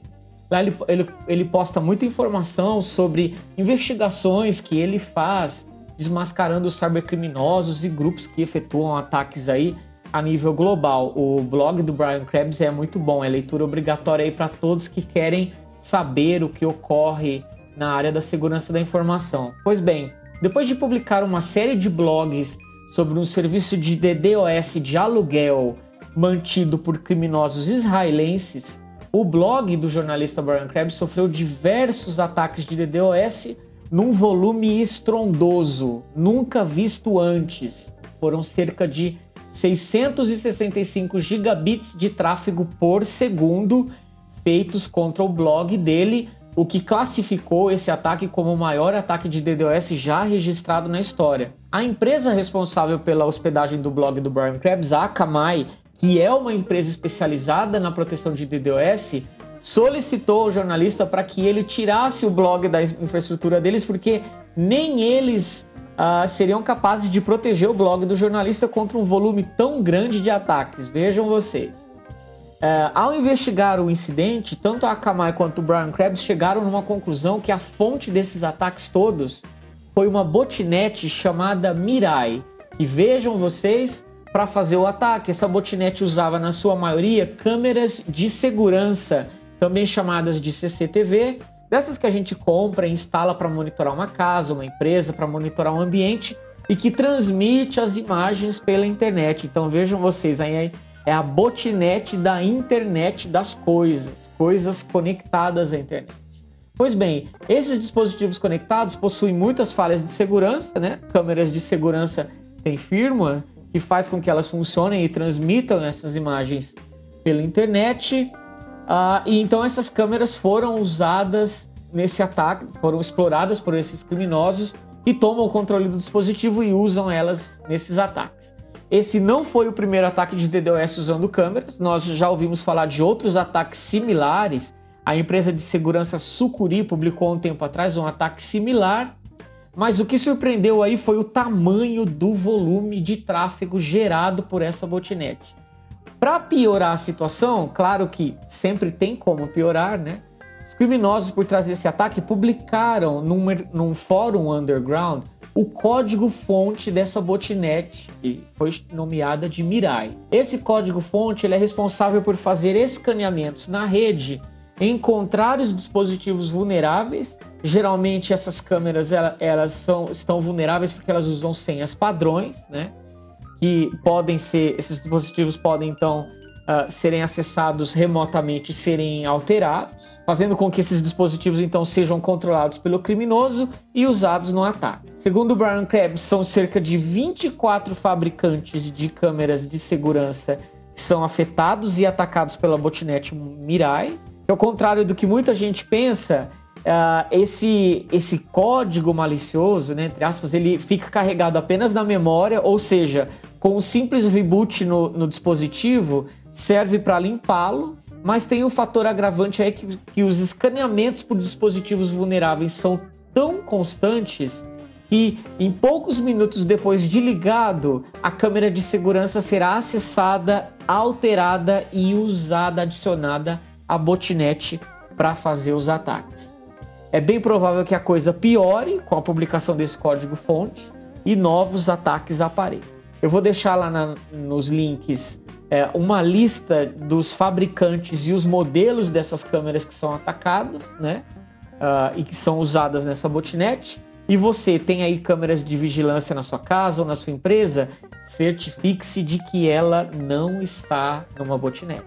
Lá ele, ele, ele posta muita informação sobre investigações que ele faz, desmascarando os cybercriminosos e grupos que efetuam ataques aí a nível global. O blog do Brian Krebs é muito bom, é leitura obrigatória aí para todos que querem saber o que ocorre na área da segurança da informação. Pois bem, depois de publicar uma série de blogs sobre um serviço de D DoS de aluguel mantido por criminosos israelenses, o blog do jornalista Brian Krebs sofreu diversos ataques de D DoS num volume estrondoso, nunca visto antes. Foram cerca de seiscentos e sessenta e cinco gigabits de tráfego por segundo feitos contra o blog dele, o que classificou esse ataque como o maior ataque de D DoS já registrado na história. A empresa responsável pela hospedagem do blog do Brian Krebs, a Akamai, que é uma empresa especializada na proteção de D DoS, solicitou ao jornalista para que ele tirasse o blog da infraestrutura deles, porque nem eles uh, seriam capazes de proteger o blog do jornalista contra um volume tão grande de ataques. Vejam vocês. Uh, ao investigar o incidente, tanto a Akamai quanto o Brian Krebs chegaram numa conclusão que a fonte desses ataques todos foi uma botnet chamada Mirai. E vejam vocês, para fazer o ataque, essa botnet usava na sua maioria câmeras de segurança, também chamadas de C C T V, dessas que a gente compra e instala para monitorar uma casa, uma empresa, para monitorar um ambiente e que transmite as imagens pela internet. Então vejam vocês, aí é a botnet da internet das coisas, coisas conectadas à internet. Pois bem, esses dispositivos conectados possuem muitas falhas de segurança, né? Câmeras de segurança têm firmware que faz com que elas funcionem e transmitam essas imagens pela internet. Uh, e então essas câmeras foram usadas nesse ataque, foram exploradas por esses criminosos que tomam o controle do dispositivo e usam elas nesses ataques. Esse não foi o primeiro ataque de D DoS usando câmeras, nós já ouvimos falar de outros ataques similares. A empresa de segurança Sucuri publicou um tempo atrás um ataque similar, mas o que surpreendeu aí foi o tamanho do volume de tráfego gerado por essa botnet. Para piorar a situação, claro que sempre tem como piorar, né? Os criminosos por trás desse ataque publicaram num, num fórum underground o código-fonte dessa botnet, que foi nomeada de Mirai. Esse código-fonte ele é responsável por fazer escaneamentos na rede, encontrar os dispositivos vulneráveis. Geralmente essas câmeras elas, elas são, estão vulneráveis porque elas usam senhas padrões, né? Que podem ser, esses dispositivos podem então uh, serem acessados remotamente e serem alterados, fazendo com que esses dispositivos então sejam controlados pelo criminoso e usados no ataque. Segundo o Brian Krebs, são cerca de vinte e quatro fabricantes de câmeras de segurança que são afetados e atacados pela botnet Mirai. Que ao contrário do que muita gente pensa, uh, esse, esse código malicioso, né, entre aspas, ele fica carregado apenas na memória, ou seja, com um simples reboot no, no dispositivo, serve para limpá-lo, mas tem um fator agravante aí que, que os escaneamentos por dispositivos vulneráveis são tão constantes que em poucos minutos depois de ligado, a câmera de segurança será acessada, alterada e usada, adicionada a botnet para fazer os ataques. É bem provável que a coisa piore com a publicação desse código-fonte e novos ataques apareçam. Eu vou deixar lá na, nos links é, uma lista dos fabricantes e os modelos dessas câmeras que são atacados, né? Uh, e que são usadas nessa botnet. E você tem aí câmeras de vigilância na sua casa ou na sua empresa, certifique-se de que ela não está numa botnet.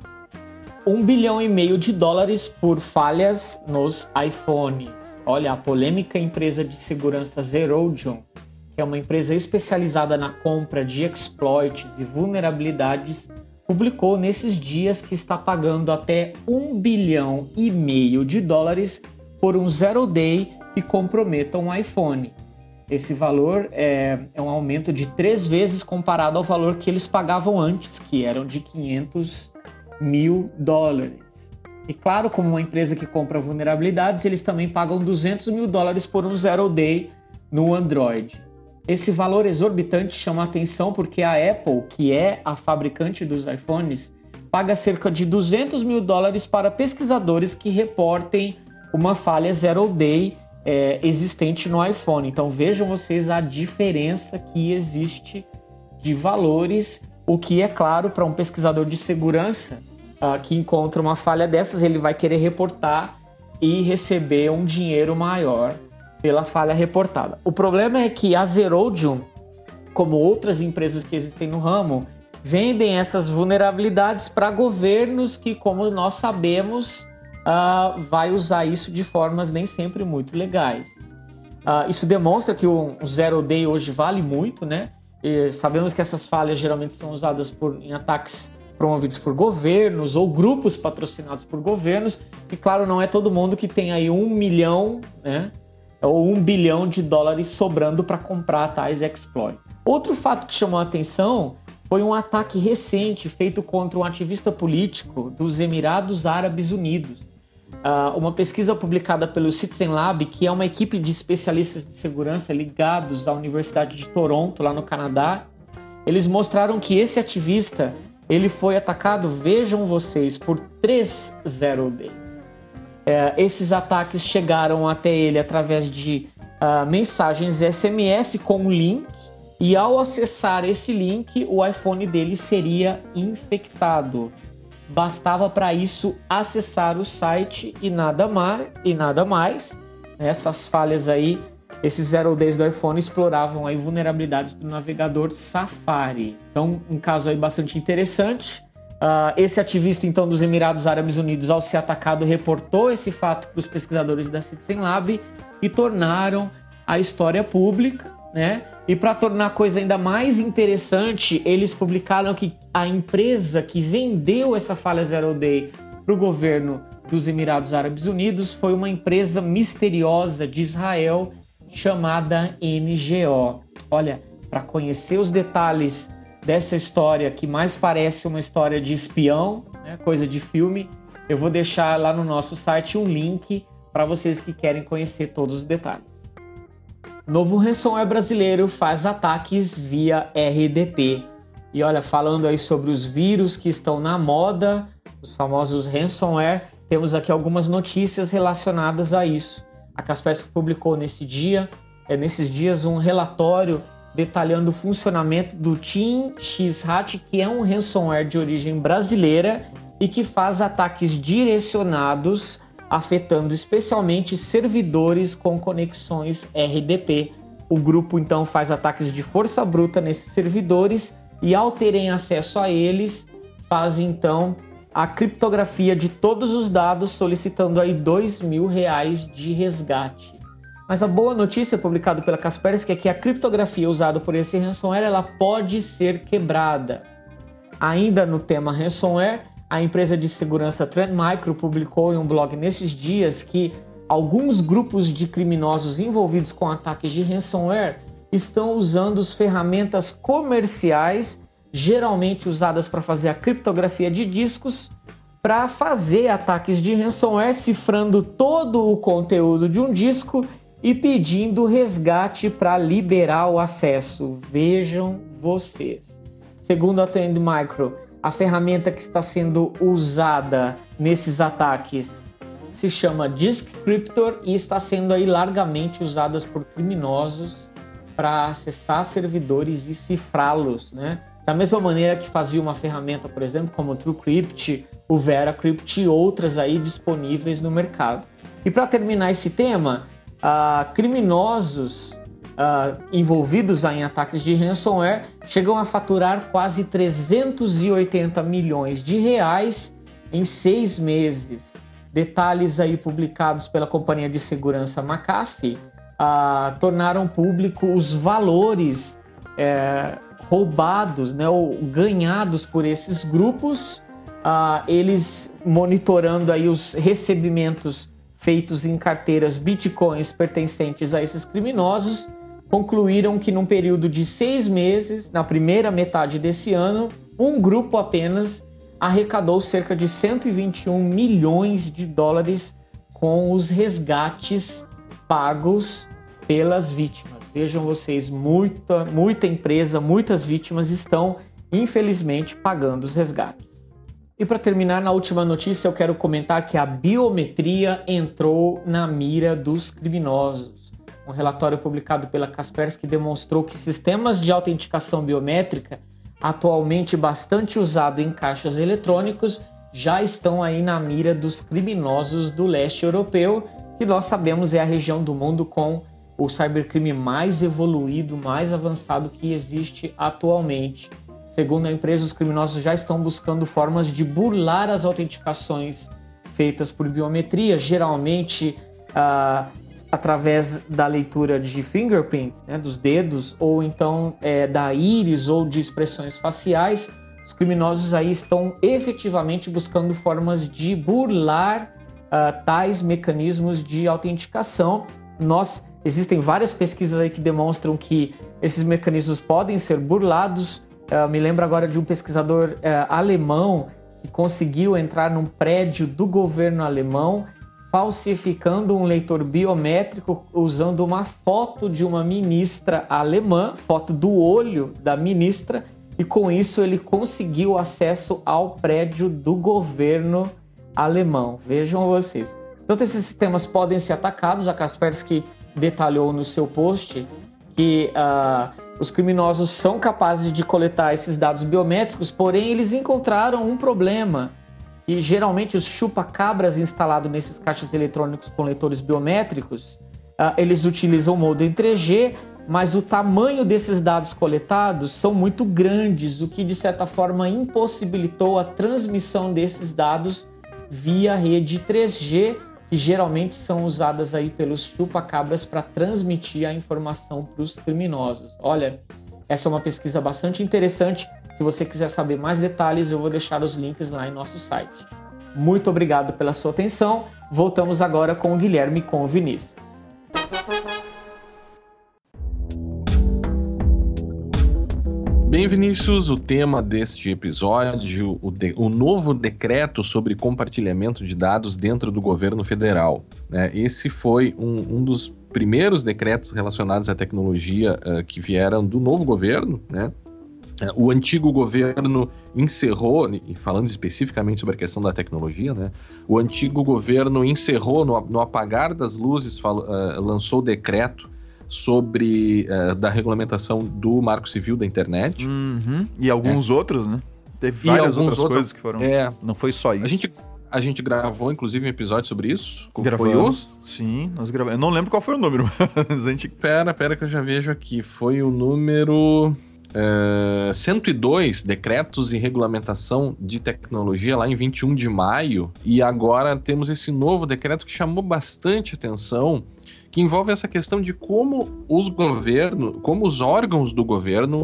Um bilhão e meio de dólares por falhas nos iPhones. Olha, a polêmica empresa de segurança Zerodium, que é uma empresa especializada na compra de exploits e vulnerabilidades, publicou nesses dias que está pagando até um bilhão e meio de dólares por um zero day que comprometa um iPhone. Esse valor é, é um aumento de três vezes comparado ao valor que eles pagavam antes, que eram de quinhentos mil dólares. E claro, como uma empresa que compra vulnerabilidades, eles também pagam duzentos mil dólares por um zero day no Android. Esse valor exorbitante chama a atenção porque a Apple, que é a fabricante dos iPhones, paga cerca de duzentos mil dólares para pesquisadores que reportem uma falha zero day é, existente no iPhone. Então vejam vocês a diferença que existe de valores, o que é claro para um pesquisador de segurança uh, que encontra uma falha dessas, ele vai querer reportar e receber um dinheiro maior pela falha reportada. O problema é que a Zerodium, como outras empresas que existem no ramo, vendem essas vulnerabilidades para governos que, como nós sabemos, uh, vai usar isso de formas nem sempre muito legais. Uh, isso demonstra que o, o Zero Day hoje vale muito, né? E sabemos que essas falhas geralmente são usadas por, em ataques promovidos por governos ou grupos patrocinados por governos. E claro, não é todo mundo que tem aí um milhão, né, ou um bilhão de dólares sobrando para comprar tais exploits. Outro fato que chamou a atenção foi um ataque recente feito contra um ativista político dos Emirados Árabes Unidos. Uh, uma pesquisa publicada pelo Citizen Lab, que é uma equipe de especialistas de segurança ligados à Universidade de Toronto, lá no Canadá, eles mostraram que esse ativista ele foi atacado, vejam vocês, por três zero days. É, esses ataques chegaram até ele através de uh, mensagens S M S com um link, e ao acessar esse link, o iPhone dele seria infectado. Bastava para isso acessar o site e nada mais. E nada mais. Essas falhas aí, esses zero days do iPhone exploravam aí vulnerabilidades do navegador Safari. Então, um caso aí bastante interessante. Uh, esse ativista, então, dos Emirados Árabes Unidos, ao ser atacado, reportou esse fato para os pesquisadores da Citizen Lab e tornaram a história pública, né? E para tornar a coisa ainda mais interessante, eles publicaram que a empresa que vendeu essa falha zero day para o governo dos Emirados Árabes Unidos foi uma empresa misteriosa de Israel chamada N G O. Olha, para conhecer os detalhes dessa história que mais parece uma história de espião, né, coisa de filme, eu vou deixar lá no nosso site um link para vocês que querem conhecer todos os detalhes. Novo ransomware brasileiro faz ataques via R D P. E olha, falando aí sobre os vírus que estão na moda, os famosos ransomware, temos aqui algumas notícias relacionadas a isso. A Kaspersky publicou nesse dia, é, nesses dias um relatório detalhando o funcionamento do Team X-Hat, que é um ransomware de origem brasileira e que faz ataques direcionados, afetando especialmente servidores com conexões R D P. O grupo então faz ataques de força bruta nesses servidores e, ao terem acesso a eles, faz então a criptografia de todos os dados, solicitando aí dois mil reais de resgate. Mas a boa notícia publicada pela Kaspersky é que a criptografia usada por esse ransomware ela pode ser quebrada. Ainda no tema ransomware, a empresa de segurança Trend Micro publicou em um blog nesses dias que alguns grupos de criminosos envolvidos com ataques de ransomware estão usando as ferramentas comerciais, geralmente usadas para fazer a criptografia de discos, para fazer ataques de ransomware, cifrando todo o conteúdo de um disco e pedindo resgate para liberar o acesso. Vejam vocês. Segundo a Trend Micro, a ferramenta que está sendo usada nesses ataques se chama Disk Cryptor e está sendo aí largamente usada por criminosos para acessar servidores e cifrá-los, né? Da mesma maneira que fazia uma ferramenta, por exemplo, como o TrueCrypt, o VeraCrypt e outras aí disponíveis no mercado. E para terminar esse tema, uh, criminosos uh, envolvidos em ataques de ransomware chegam a faturar quase trezentos e oitenta milhões de reais em seis meses. Detalhes aí publicados pela companhia de segurança McAfee uh, tornaram público os valores é, roubados, né, ou ganhados por esses grupos, uh, eles monitorando aí os recebimentos feitos em carteiras bitcoins pertencentes a esses criminosos, concluíram que num período de seis meses, na primeira metade desse ano, um grupo apenas arrecadou cerca de cento e vinte e um milhões de dólares com os resgates pagos pelas vítimas. Vejam vocês, muita, muita empresa, muitas vítimas estão, infelizmente, pagando os resgates. E para terminar, na última notícia, eu quero comentar que a biometria entrou na mira dos criminosos. Um relatório publicado pela Kaspersky demonstrou que sistemas de autenticação biométrica, atualmente bastante usado em caixas eletrônicos, já estão aí na mira dos criminosos do leste europeu, que nós sabemos é a região do mundo com o cybercrime mais evoluído, mais avançado que existe atualmente. Segundo a empresa, os criminosos já estão buscando formas de burlar as autenticações feitas por biometria, geralmente uh, através da leitura de fingerprints, né, dos dedos, ou então é, da íris ou de expressões faciais. Os criminosos aí estão efetivamente buscando formas de burlar uh, tais mecanismos de autenticação. Nós, existem várias pesquisas aí que demonstram que esses mecanismos podem ser burlados. Uh, me lembro agora de um pesquisador uh, alemão que conseguiu entrar num prédio do governo alemão falsificando um leitor biométrico usando uma foto de uma ministra alemã, foto do olho da ministra, e com isso ele conseguiu acesso ao prédio do governo alemão. Vejam vocês. Então esses sistemas podem ser atacados. A Kaspersky detalhou no seu post que uh, os criminosos são capazes de coletar esses dados biométricos, porém eles encontraram um problema, que geralmente os chupa-cabras instalados nesses caixas eletrônicos com leitores biométricos, uh, eles utilizam modem três G, mas o tamanho desses dados coletados são muito grandes, o que de certa forma impossibilitou a transmissão desses dados via rede três G, que geralmente são usadas aí pelos chupa-cabras para transmitir a informação para os criminosos. Olha, essa é uma pesquisa bastante interessante. Se você quiser saber mais detalhes, eu vou deixar os links lá em nosso site. Muito obrigado pela sua atenção. Voltamos agora com o Guilherme e com o Vinícius. Bem, Vinícius, o tema deste episódio, o, de, o novo decreto sobre compartilhamento de dados dentro do governo federal. É, esse foi um, um dos primeiros decretos relacionados à tecnologia uh, que vieram do novo governo, né? O antigo governo encerrou, e falando especificamente sobre a questão da tecnologia, né? O antigo governo encerrou, no, no apagar das luzes, falou, uh, lançou o decreto sobre uh, da regulamentação do Marco Civil da internet. Uhum. E alguns é. outros, né? Teve e várias outras outros, coisas que foram... É, não foi só isso. A gente, a gente gravou, inclusive, um episódio sobre isso. Gravamos. Foi o... Sim, nós gravamos. Eu não lembro qual foi o número, mas a gente... Pera, pera que eu já vejo aqui. Foi o número... Uh, cento e dois decretos e regulamentação de tecnologia lá em vinte e um de maio, e agora temos esse novo decreto que chamou bastante atenção, que envolve essa questão de como os governos, como os órgãos do governo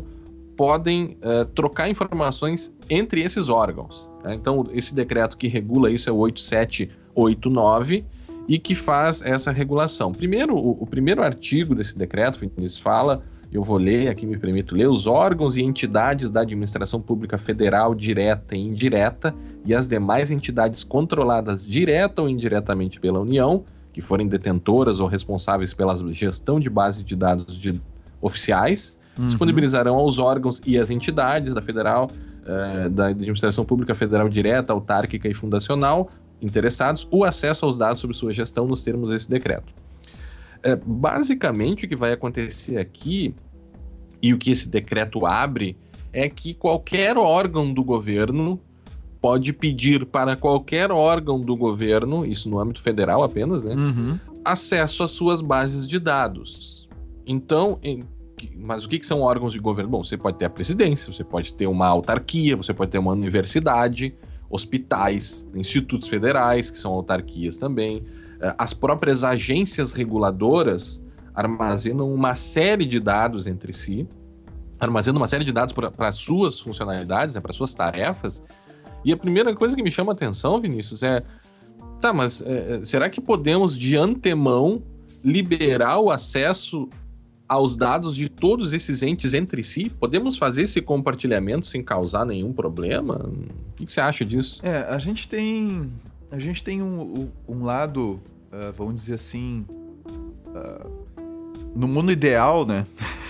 podem uh, trocar informações entre esses órgãos, né? Então esse decreto que regula isso é o oito sete oito nove e que faz essa regulação. Primeiro, o, o primeiro artigo desse decreto, Vinícius, fala... Eu vou ler, aqui me permito ler, os órgãos e entidades da administração pública federal direta e indireta e as demais entidades controladas direta ou indiretamente pela União, que forem detentoras ou responsáveis pela gestão de base de dados de oficiais, uhum. disponibilizarão aos órgãos e às entidades da federal, uh, da administração pública federal direta, autárquica e fundacional, interessados, o acesso aos dados sobre sua gestão nos termos desse decreto. É, basicamente, o que vai acontecer aqui, e o que esse decreto abre, é que qualquer órgão do governo pode pedir para qualquer órgão do governo, isso no âmbito federal apenas, né, uhum. acesso às suas bases de dados. Então, em, mas o que, que são órgãos de governo? Bom, você pode ter a presidência, você pode ter uma autarquia, você pode ter uma universidade, hospitais, institutos federais, que são autarquias também. As próprias agências reguladoras armazenam uma série de dados entre si, armazenam uma série de dados para suas funcionalidades, né, para suas tarefas. E a primeira coisa que me chama a atenção, Vinícius, é... Tá, mas é, será que podemos, de antemão, liberar o acesso aos dados de todos esses entes entre si? Podemos fazer esse compartilhamento sem causar nenhum problema? O que, que você acha disso? É, a gente tem... A gente tem um, um lado, uh, vamos dizer assim, uh, no mundo ideal, né?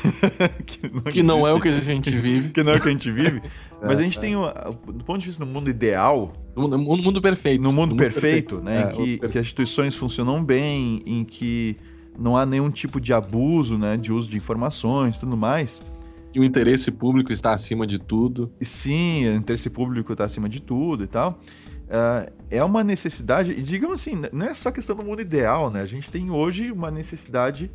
que não, que não é o que a gente vive. que não é o que a gente vive. é, Mas a gente é. tem, do ponto de vista do mundo ideal... No mundo, no mundo perfeito. No mundo, no mundo perfeito, perfeito, né? É, em que, perfeito. que as instituições funcionam bem, em que não há nenhum tipo de abuso, né? De uso de informações e tudo mais. Que o interesse público está acima de tudo. Sim, o interesse público está acima de tudo e tal. Uh, é uma necessidade, e digamos assim, não é só questão do mundo ideal, né? A gente tem hoje uma necessidade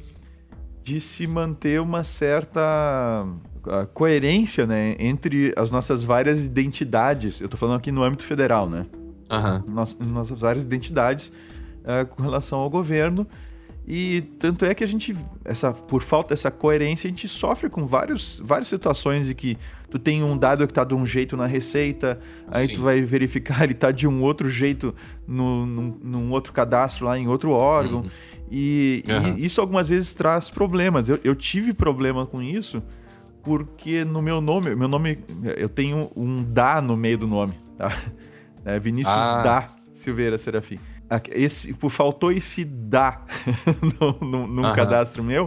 de se manter uma certa uh, coerência, né, entre as nossas várias identidades. Eu tô falando aqui no âmbito federal, né? Uhum. Nas, nossas várias identidades uh, com relação ao governo. E tanto é que a gente, essa, por falta dessa coerência, a gente sofre com vários, várias situações em que tu tem um dado que tá de um jeito na receita, aí Sim. tu vai verificar ele tá de um outro jeito no, num, num outro cadastro lá em outro órgão. Uhum. E, uhum. e isso algumas vezes traz problemas. Eu, eu tive problema com isso porque no meu nome, meu nome, eu tenho um Dá no meio do nome, tá? É Vinícius ah. Dá Silveira Serafim. Esse, faltou esse dá no, no, num uhum. cadastro meu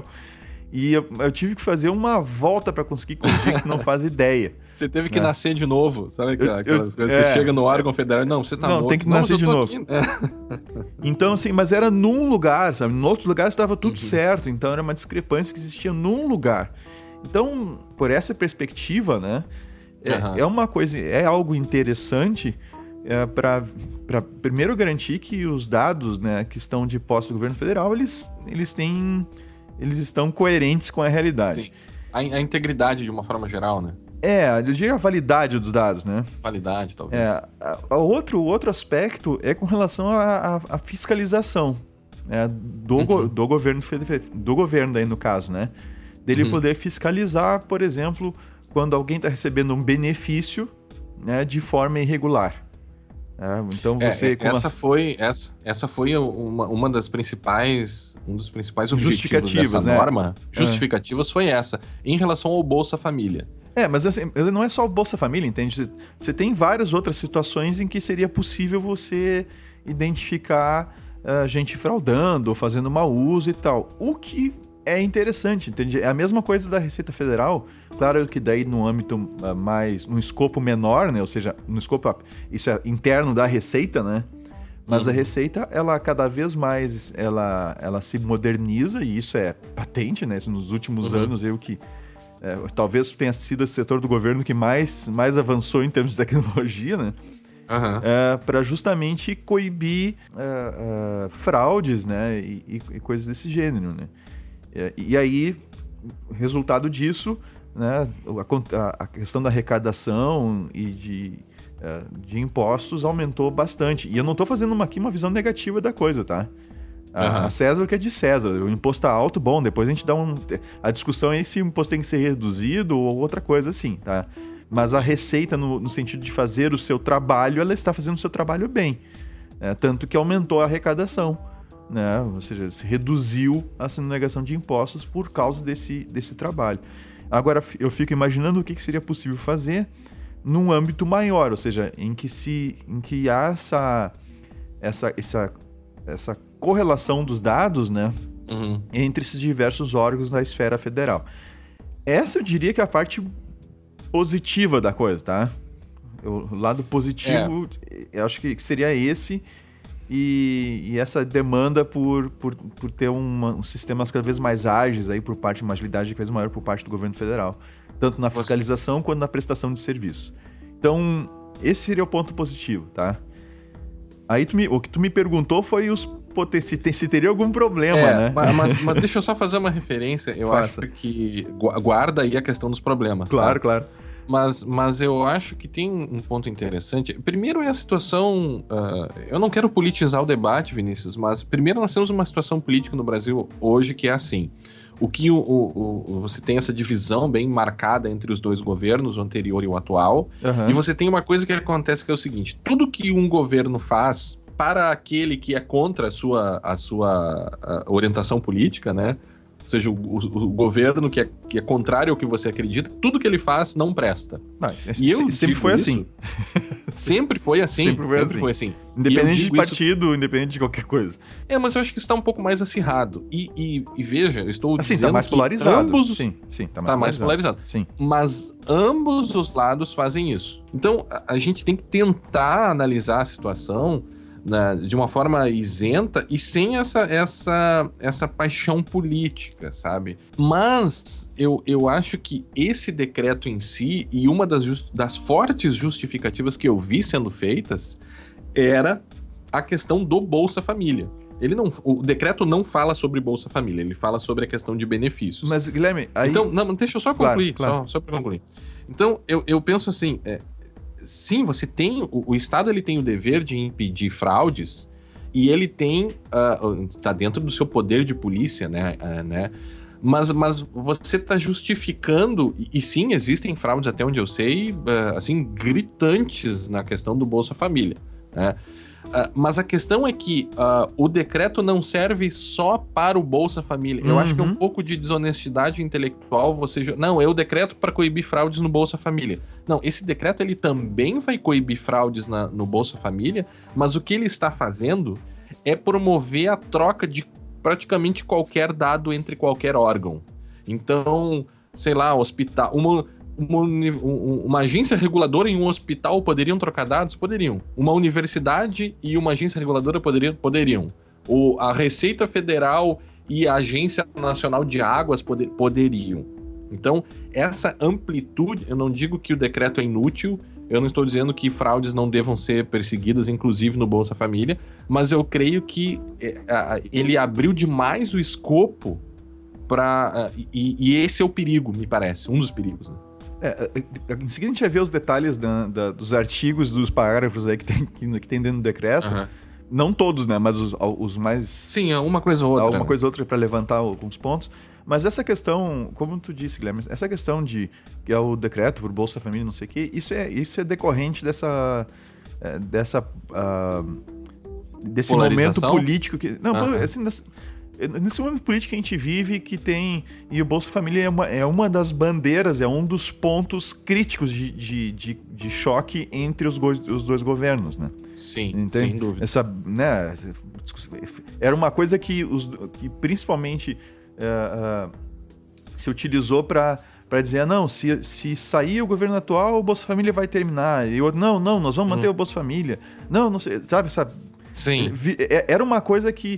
e eu, eu tive que fazer uma volta para conseguir corrigir que não faz ideia. Você teve que né? nascer de novo, sabe aquelas eu, coisas? É, você chega no órgão federal, não, você tá Não, morto. tem que não, nascer de novo. É. Então, assim, mas era num lugar, sabe? Em outros lugares estava tudo uhum. certo, então era uma discrepância que existia num lugar. Então, por essa perspectiva, né, é, uhum. é uma coisa, é algo interessante. É, para primeiro garantir que os dados, né, que estão de posse do governo federal, eles, eles têm, eles estão coerentes com a realidade. Sim. A, a integridade de uma forma geral, né? É, eu diria a validade dos dados, né? Validade, talvez. É, a, a outro, outro aspecto é com relação à fiscalização, né, do, uhum. go, do governo, do governo aí no caso, né? Dele uhum. poder fiscalizar, por exemplo, quando alguém está recebendo um benefício, né, de forma irregular. É, então você é, essa, foi, essa, essa foi uma, uma das principais um dos principais objetivos dessa né? norma justificativas é. Foi essa, em relação ao Bolsa Família. É, mas assim, não é só o Bolsa Família, entende? Você, você tem várias outras situações em que seria possível você identificar uh, gente fraudando ou fazendo mau uso e tal. O que é interessante, entende? É a mesma coisa da Receita Federal, claro que daí no âmbito uh, mais, num escopo menor, né? Ou seja, no escopo, isso é interno da Receita, né? Mas uhum. a Receita, ela cada vez mais, ela, ela se moderniza e isso é patente, né? Nos últimos uhum. anos, eu que é, talvez tenha sido esse setor do governo que mais, mais avançou em termos de tecnologia, né? Uhum. É, para justamente coibir uh, uh, fraudes, né? E, e coisas desse gênero, né? E aí, resultado disso, né, a, a questão da arrecadação e de, de impostos aumentou bastante. E eu não estou fazendo uma, aqui uma visão negativa da coisa, tá? A, uhum. a César o que é de César. O imposto tá alto, bom, depois a gente dá um... A discussão é se o imposto tem que ser reduzido ou outra coisa assim, tá? Mas a Receita, no, no sentido de fazer o seu trabalho, ela está fazendo o seu trabalho bem. É, tanto que aumentou a arrecadação. Né? Ou seja, se reduziu a sonegação de impostos por causa desse, desse trabalho. Agora, eu fico imaginando o que seria possível fazer num âmbito maior, ou seja, em que, se, em que há essa, essa, essa, essa correlação dos dados, né, uhum. entre esses diversos órgãos da esfera federal. Essa eu diria que é a parte positiva da coisa, tá? O lado positivo, é. eu acho que seria esse... E, e essa demanda por, por, por ter uma, um sistemas cada vez mais ágeis aí por parte, uma agilidade cada vez maior por parte do governo federal, tanto na fiscalização Você... quanto na prestação de serviço. Então, esse seria o ponto positivo, tá? Aí tu me, o que tu me perguntou foi os se, se teria algum problema, é, né? Mas, mas deixa eu só fazer uma referência, eu Faça. acho que guarda aí a questão dos problemas. Claro, tá? claro. Mas, mas eu acho que tem um ponto interessante. Primeiro é a situação... Uh, eu não quero politizar o debate, Vinícius, mas primeiro nós temos uma situação política no Brasil hoje que é assim. O que o, o, o, você tem essa divisão bem marcada entre os dois governos, o anterior e o atual. Uhum. E você tem uma coisa que acontece que é o seguinte. Tudo que um governo faz para aquele que é contra a sua, a sua a orientação política, né? Ou seja, o, o, o governo que é, que é contrário ao que você acredita, tudo que ele faz não presta. Não, e eu sempre foi isso, assim. Sempre foi assim. Sempre foi sempre assim. Foi assim. Independente de isso... partido, independente de qualquer coisa. É, mas eu acho que está um pouco mais acirrado. E, e, e veja, eu estou assim, dizendo tá mais que polarizado. ambos... Sim, sim, tá mais tá mais polarizado. Sim. Mas ambos os lados fazem isso. Então, a, a gente tem que tentar analisar a situação, né, de uma forma isenta e sem essa, essa, essa paixão política, sabe? Mas eu, eu acho que esse decreto em si, e uma das, just, das fortes justificativas que eu vi sendo feitas, era a questão do Bolsa Família. Ele não, o decreto não fala sobre Bolsa Família, ele fala sobre a questão de benefícios. Mas, Guilherme, aí... Então, não, deixa eu só concluir, claro, claro. só, só para concluir. Então, eu, eu penso assim, é, sim, você tem, o, o Estado ele tem o dever de impedir fraudes e ele tem, uh, tá dentro do seu poder de polícia, né, uh, né? Mas, mas você está justificando, e, e sim, existem fraudes até onde eu sei, uh, assim, gritantes na questão do Bolsa Família, né? Uh, mas a questão é que uh, o decreto não serve só para o Bolsa Família. Eu uhum. acho que é um pouco de desonestidade intelectual você... Não, é o decreto para coibir fraudes no Bolsa Família. Não, esse decreto ele também vai coibir fraudes na, no Bolsa Família, mas o que ele está fazendo é promover a troca de praticamente qualquer dado entre qualquer órgão. Então, sei lá, hospital... Uma, Uma, uma agência reguladora e um hospital poderiam trocar dados? Poderiam. Uma universidade e uma agência reguladora poderiam? Poderiam. Ou a Receita Federal e a Agência Nacional de Águas poder, poderiam. Então, essa amplitude, eu não digo que o decreto é inútil, eu não estou dizendo que fraudes não devam ser perseguidas, inclusive no Bolsa Família, mas eu creio que é, ele abriu demais o escopo para... E, e esse é o perigo, me parece, um dos perigos, né? É, em seguida a gente vai ver os detalhes da, da, dos artigos, dos parágrafos aí que tem, que, que tem dentro do decreto. Uhum. Não todos, né? Mas os, os mais... Sim, uma coisa ou outra. Uma né? coisa ou outra para levantar alguns pontos. Mas essa questão, como tu disse, Guilherme, essa questão de que é o decreto por Bolsa Família, não sei o quê, isso é, isso é decorrente dessa... dessa uh, desse momento político que... Não, uhum. assim... Dessa, nesse momento político que a gente vive, que tem... E o Bolsa Família é uma, é uma das bandeiras, é um dos pontos críticos de, de, de, de choque entre os, go, os dois governos, né? Sim, Entende? sem dúvida. Essa, né, era uma coisa que, os, que principalmente uh, uh, se utilizou para para dizer, não, se, se sair o governo atual, o Bolsa Família vai terminar. E eu, não, não, nós vamos manter hum. o Bolsa Família. Não, não sei, sabe? sabe? Sim. Era uma coisa que...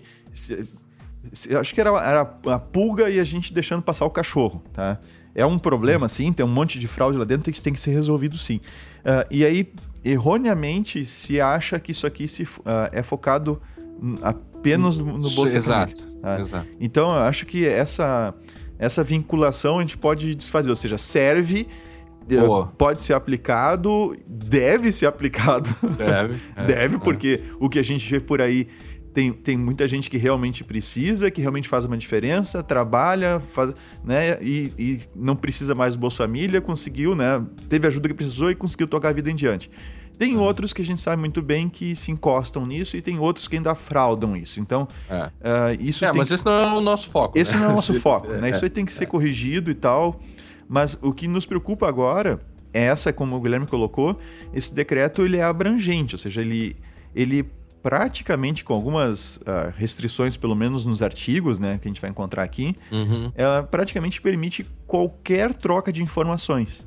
Eu acho que era, era a pulga e a gente deixando passar o cachorro, tá? É um problema, sim, tem um monte de fraude lá dentro, tem que, tem que ser resolvido, sim. Uh, e aí, erroneamente, se acha que isso aqui se, uh, é focado apenas no, no Bolsa Exato, Família. Tá? Exato. Então, eu acho que essa, essa vinculação a gente pode desfazer, ou seja, serve... Boa. Pode ser aplicado, deve ser aplicado. Deve. É, deve, porque é. o que a gente vê por aí... Tem, tem muita gente que realmente precisa, que realmente faz uma diferença, trabalha, faz, né, e, e não precisa mais do Bolsa Família, conseguiu, né, teve a ajuda que precisou e conseguiu tocar a vida em diante. Tem uhum. outros que a gente sabe muito bem que se encostam nisso e tem outros que ainda fraudam isso. Então, é, uh, isso é tem mas que... esse não é o nosso foco. Esse né? não é o nosso foco, é, né? Isso aí tem que ser é. corrigido e tal. Mas o que nos preocupa agora, é essa, como o Guilherme colocou, esse decreto ele é abrangente, ou seja, ele... ele praticamente, com algumas uh, restrições, pelo menos nos artigos, né, que a gente vai encontrar aqui, uhum. ela praticamente permite qualquer troca de informações.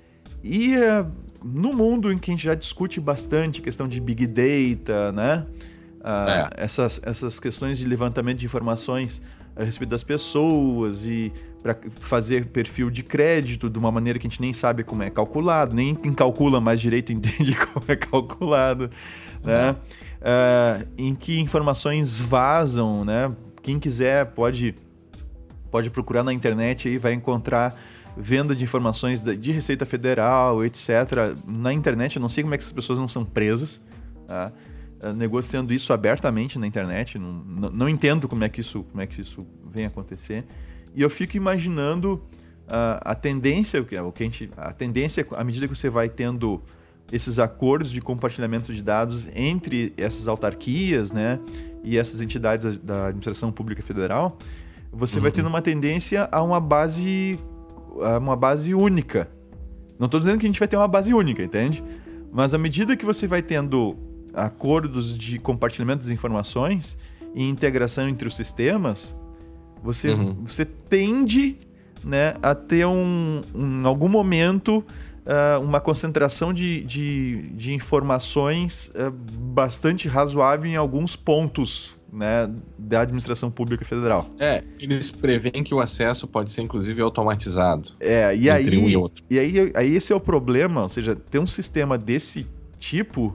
E uh, no mundo em que a gente já discute bastante questão de Big Data, né, uh, é. essas, essas questões de levantamento de informações a respeito das pessoas e para fazer perfil de crédito de uma maneira que a gente nem sabe como é calculado, nem quem calcula mais direito entende como é calculado, né? Uhum. Uh, em que informações vazam, né? Quem quiser pode, pode procurar na internet e vai encontrar venda de informações de Receita Federal, etcétera. Na internet, eu não sei como é que essas pessoas não são presas, tá? Uh, negociando isso abertamente na internet. Não, não, não entendo como é que isso, como é que isso vem acontecer. E eu fico imaginando uh, a tendência, o que a gente, a tendência, à medida que você vai tendo esses acordos de compartilhamento de dados entre essas autarquias, né, e essas entidades da, da administração pública federal, você uhum. vai tendo uma tendência a uma base, a uma base única. Não estou dizendo que a gente vai ter uma base única, entende? Mas à medida que você vai tendo acordos de compartilhamento das informações e integração entre os sistemas, você, uhum. você tende, né, a ter um, um, em algum momento uh, uma concentração de, de, de informações uh, bastante razoável em alguns pontos, né, da administração pública federal. É, eles preveem que o acesso pode ser inclusive automatizado. É, e aí, um e, outro. e aí, aí esse é o problema, ou seja, ter um sistema desse tipo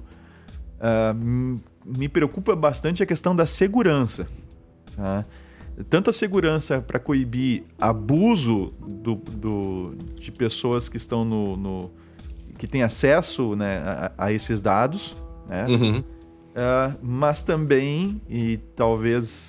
uh, me preocupa bastante a questão da segurança. Tá? Tanto a segurança para coibir abuso do, do, de pessoas que estão no, no que têm acesso, né, a, a esses dados, né? Uhum. Uh, mas também, e talvez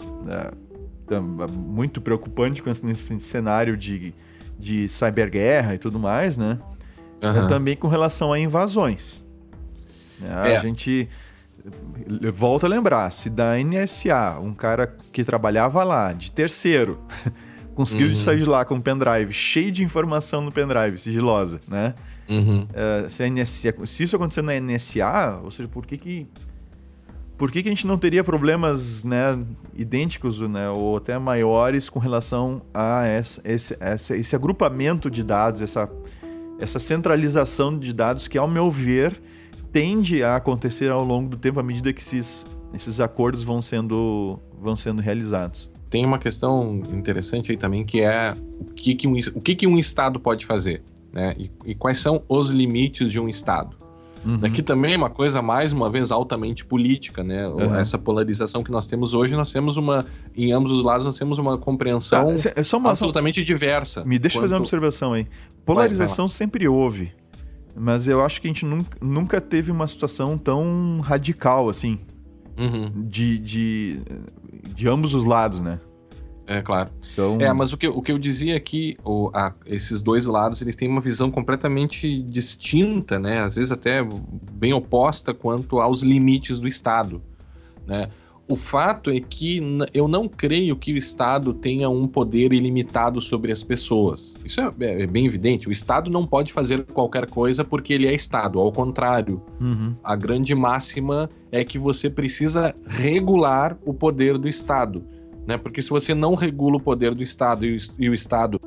uh, muito preocupante com esse, nesse cenário de, de cyberguerra e tudo mais, né? Uhum. É também com relação a invasões. É. A gente volta a lembrar, se da N S A, um cara que trabalhava lá, de terceiro, conseguiu uhum. sair de lá com um pendrive cheio de informação no pendrive, sigilosa, né? Uhum. Uh, se, a N S A, se isso acontecer na N S A, ou seja, por que que Por que, que a gente não teria problemas, né, idênticos, né, ou até maiores com relação a essa, esse, essa, esse agrupamento de dados, essa, essa centralização de dados que, ao meu ver, tende a acontecer ao longo do tempo à medida que esses, esses acordos vão sendo, vão sendo realizados? Tem uma questão interessante aí também, que é o que, que, um, o que, que um Estado pode fazer, né, e, e quais são os limites de um Estado. Uhum. Aqui também é uma coisa, mais uma vez, altamente política, né? Uhum. Essa polarização que nós temos hoje, nós temos uma... Em ambos os lados, nós temos uma compreensão tá, é só uma, absolutamente só... diversa. Me deixa quanto... fazer uma observação aí. Polarização vai, vai sempre houve, mas eu acho que a gente nunca, nunca teve uma situação tão radical, assim, uhum. de, de, de ambos os lados, né? É, claro. Então... É, mas o que, o que eu dizia aqui, o, a, esses dois lados, eles têm uma visão completamente distinta, né? Às vezes até bem oposta quanto aos limites do Estado, né? O fato é que n- eu não creio que o Estado tenha um poder ilimitado sobre as pessoas. Isso é, é bem evidente. O Estado não pode fazer qualquer coisa porque ele é Estado. Ao contrário, uhum. a grande máxima é que você precisa regular o poder do Estado. Né? Porque se você não regula o poder do Estado e o, e o Estado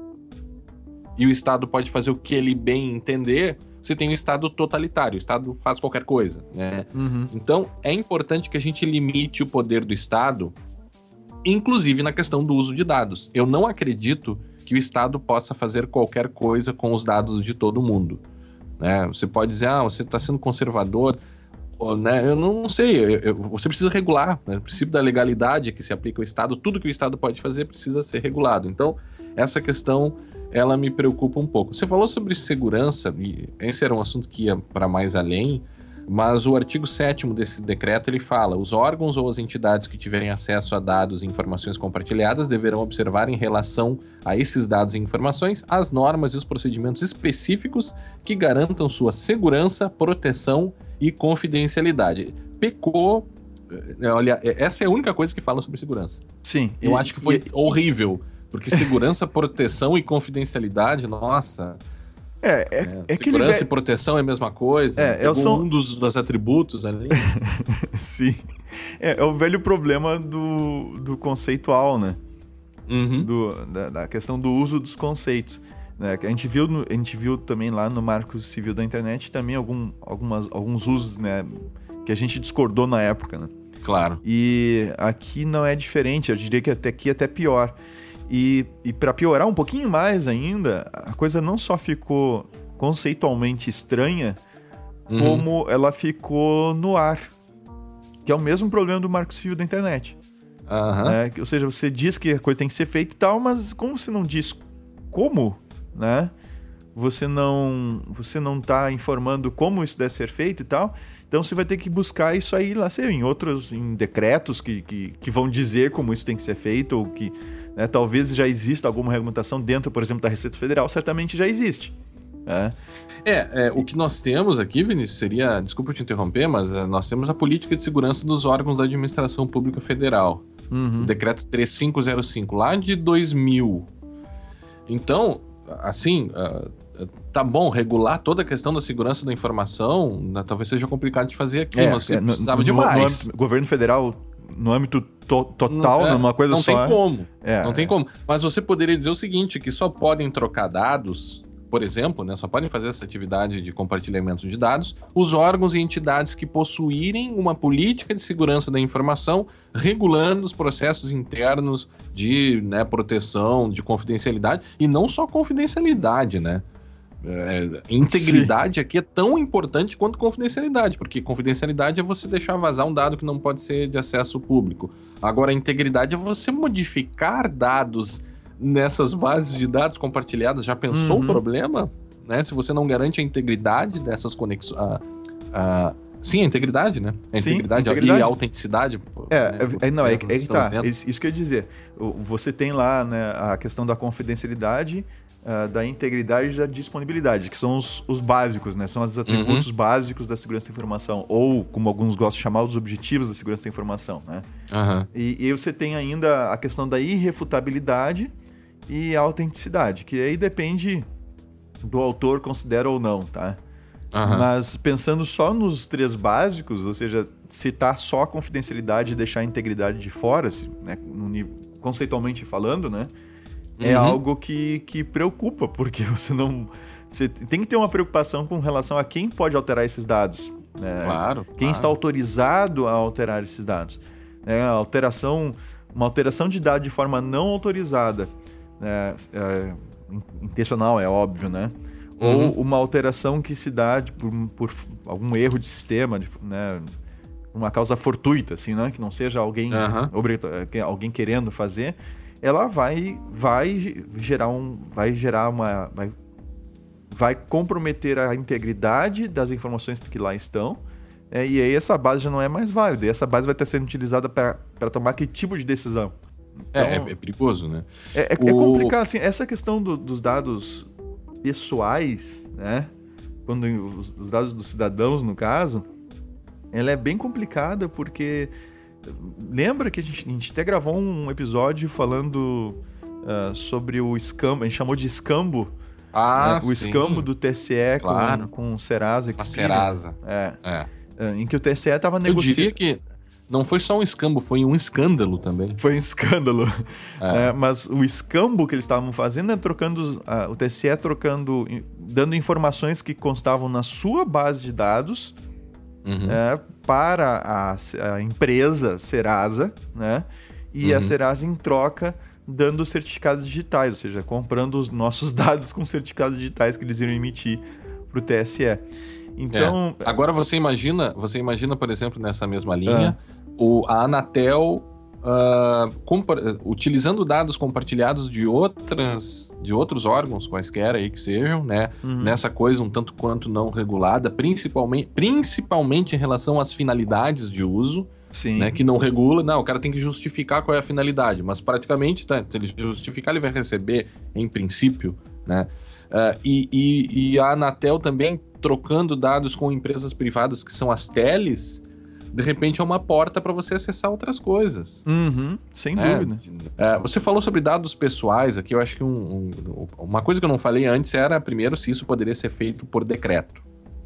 e o Estado pode fazer o que ele bem entender, você tem um Estado totalitário, o Estado faz qualquer coisa, né? Uhum. Então, é importante que a gente limite o poder do Estado, inclusive na questão do uso de dados. Eu não acredito que o Estado possa fazer qualquer coisa com os dados de todo mundo, né? Você pode dizer, ah, você está sendo conservador... Né? Eu não sei, eu, eu, você precisa regular, né? O princípio da legalidade que se aplica ao Estado, tudo que o Estado pode fazer precisa ser regulado. Então, essa questão, ela me preocupa um pouco. Você falou sobre segurança, e esse era um assunto que ia para mais além, mas o artigo sétimo desse decreto, ele fala, os órgãos ou as entidades que tiverem acesso a dados e informações compartilhadas deverão observar em relação a esses dados e informações as normas e os procedimentos específicos que garantam sua segurança, proteção e confidencialidade. Pecou, olha, essa é a única coisa que fala sobre segurança. Sim. Eu e, acho que foi e... horrível, porque segurança, proteção e confidencialidade, nossa... É, é, é, é segurança e proteção é a mesma coisa. É, é só... um dos, dos atributos ali. Sim. É, é o velho problema do, do conceitual, né? Uhum. Do, da, da questão do uso dos conceitos. Né? A gente viu, no, a gente viu também lá no Marco Civil da Internet também algum, algumas, alguns usos, né, que a gente discordou na época, né? Claro. E aqui não é diferente, eu diria que até aqui é até pior. E, e para piorar um pouquinho mais ainda, a coisa não só ficou conceitualmente estranha, uhum. como ela ficou no ar. Que é o mesmo problema do Marco Civil da Internet. Uhum. Né? Ou seja, você diz que a coisa tem que ser feita e tal, mas como você não diz como, né? Você não, você não tá informando como isso deve ser feito e tal, então você vai ter que buscar isso aí lá, sei, em outros, em decretos que, que, que vão dizer como isso tem que ser feito, ou que... Né, talvez já exista alguma regulamentação dentro, por exemplo, da Receita Federal, certamente já existe. Né? É, é, o que nós temos aqui, Vinícius, seria, desculpa eu te interromper, mas é, nós temos a política de segurança dos órgãos da administração pública federal, uhum. o decreto três mil quinhentos e cinco, lá de dois mil. Então, assim, uh, tá bom, regular toda a questão da segurança da informação, né, talvez seja complicado de fazer aqui, É, mas você é, no- precisava no- de no mais. âmbito- governo federal, no âmbito to- total, é, numa coisa não só. tem como. É, não tem é. como. Mas você poderia dizer o seguinte, que só podem trocar dados, por exemplo, né, só podem fazer essa atividade de compartilhamento de dados os órgãos e entidades que possuírem uma política de segurança da informação regulando os processos internos de, né, proteção, de confidencialidade, e não só confidencialidade, né? É, integridade aqui é tão importante quanto confidencialidade, porque confidencialidade é você deixar vazar um dado que não pode ser de acesso público. Agora, a integridade é você modificar dados nessas bases de dados compartilhadas. Já pensou Uhum. o problema? Né? Se você não garante a integridade dessas conexões... A, a, sim, a integridade, né? A Sim, integridade, integridade. e a autenticidade. É, né? é, é, não, é, é que Estão tá. dentro. Isso isso que eu ia dizer. O- Você tem lá, né, a questão da confidencialidade, ah, da integridade e da disponibilidade, que são os, os básicos, né? São os atributos básicos da segurança da informação. Ou, como alguns gostam de chamar, os objetivos da segurança da informação, né? Aham. E, e aí você tem ainda a questão da irrefutabilidade e a autenticidade, que aí depende do autor considera ou não, tá? Aham. Mas pensando só nos três básicos, ou seja, citar só a confidencialidade e deixar a integridade de fora, se, né, no nível- conceitualmente falando, né? É Uhum. algo que, que preocupa, porque você não... Você tem que ter uma preocupação com relação a quem pode alterar esses dados. Né? Claro. Quem claro. está autorizado a alterar esses dados. Né? A alteração, uma alteração de dado de forma não autorizada, né? É, in- intencional, é óbvio, né? Uhum. Ou uma alteração que se dá de- por, por algum erro de sistema, de, né? Uma causa fortuita, assim, né? Que não seja alguém, Aham. obrigato- que- alguém querendo fazer, ela vai, vai gerar um, vai gerar uma, vai, vai comprometer a integridade das informações que lá estão. É, e aí essa base já não é mais válida. E essa base vai estar sendo utilizada para tomar que tipo de decisão? É, Então, é, é perigoso, né? é, é- O- é complicado, assim, essa questão do- dos dados pessoais, né? Quando os, os dados dos cidadãos, no caso, ela é bem complicada porque lembra que a gente, a gente até gravou um episódio falando ah, sobre o escambo, a gente chamou de escambo, Ah, né? O sim. escambo do T S E Claro. com, com o Serasa. A Experian. Serasa. É, É. é, em que o T S E estava Eu negociando. diria que não foi só um escambo, foi um escândalo também. Foi um escândalo. É. É, mas o escambo que eles estavam fazendo é trocando, os- ah, o T S E trocando, in- dando informações que constavam na sua base de dados Uhum. é, para a, a empresa Serasa, né? E a Uhum. Serasa em troca dando certificados digitais, ou seja, comprando os nossos dados com certificados digitais que eles iriam emitir para o T S E. Então, É. Agora você imagina, você imagina, por exemplo, nessa mesma linha, o, a Anatel ah, compa- utilizando dados compartilhados de outras, de outros órgãos, quaisquer aí que sejam, né? Uhum. Nessa coisa um tanto quanto não regulada, principalmente, principalmente em relação às finalidades de uso, sim. né? Que não regula. Não, o cara tem que justificar qual é a finalidade, mas praticamente, tá, se ele justificar, ele vai receber, em princípio, né? Ah, e, e, e a Anatel também trocando dados com empresas privadas que são as teles, de repente é uma porta para você acessar outras coisas. Uhum, sem né? dúvida. É, você falou sobre dados pessoais aqui, eu acho que um- um- uma coisa que eu não falei antes era, primeiro, se isso poderia ser feito por decreto.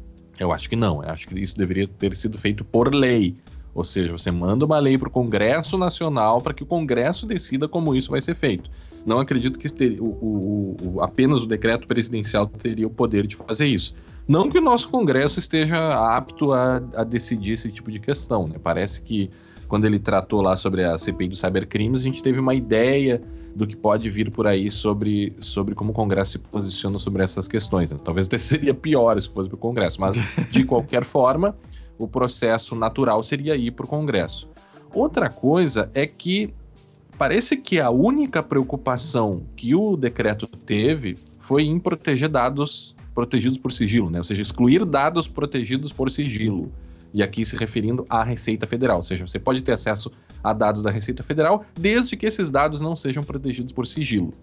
Eu acho que não, eu acho que isso deveria ter sido feito por lei. Ou seja, você manda uma lei para o Congresso Nacional para que o Congresso decida como isso vai ser feito. Não acredito que ter- o- o- o- apenas o decreto presidencial teria o poder de fazer isso. Não que o nosso Congresso esteja apto a, a decidir esse tipo de questão, né? Parece que quando ele tratou lá sobre a C P I dos cybercrimes, a gente teve uma ideia do que pode vir por aí sobre, sobre como o Congresso se posiciona sobre essas questões, né? Talvez até seria pior se fosse para o Congresso, mas de qualquer forma, o processo natural seria ir para o Congresso. Outra coisa é que parece que a única preocupação que o decreto teve foi em proteger dados protegidos por sigilo, né? Ou seja, excluir dados protegidos por sigilo. E aqui se referindo à Receita Federal. Ou seja, você pode ter acesso a dados da Receita Federal desde que esses dados não sejam protegidos por sigilo.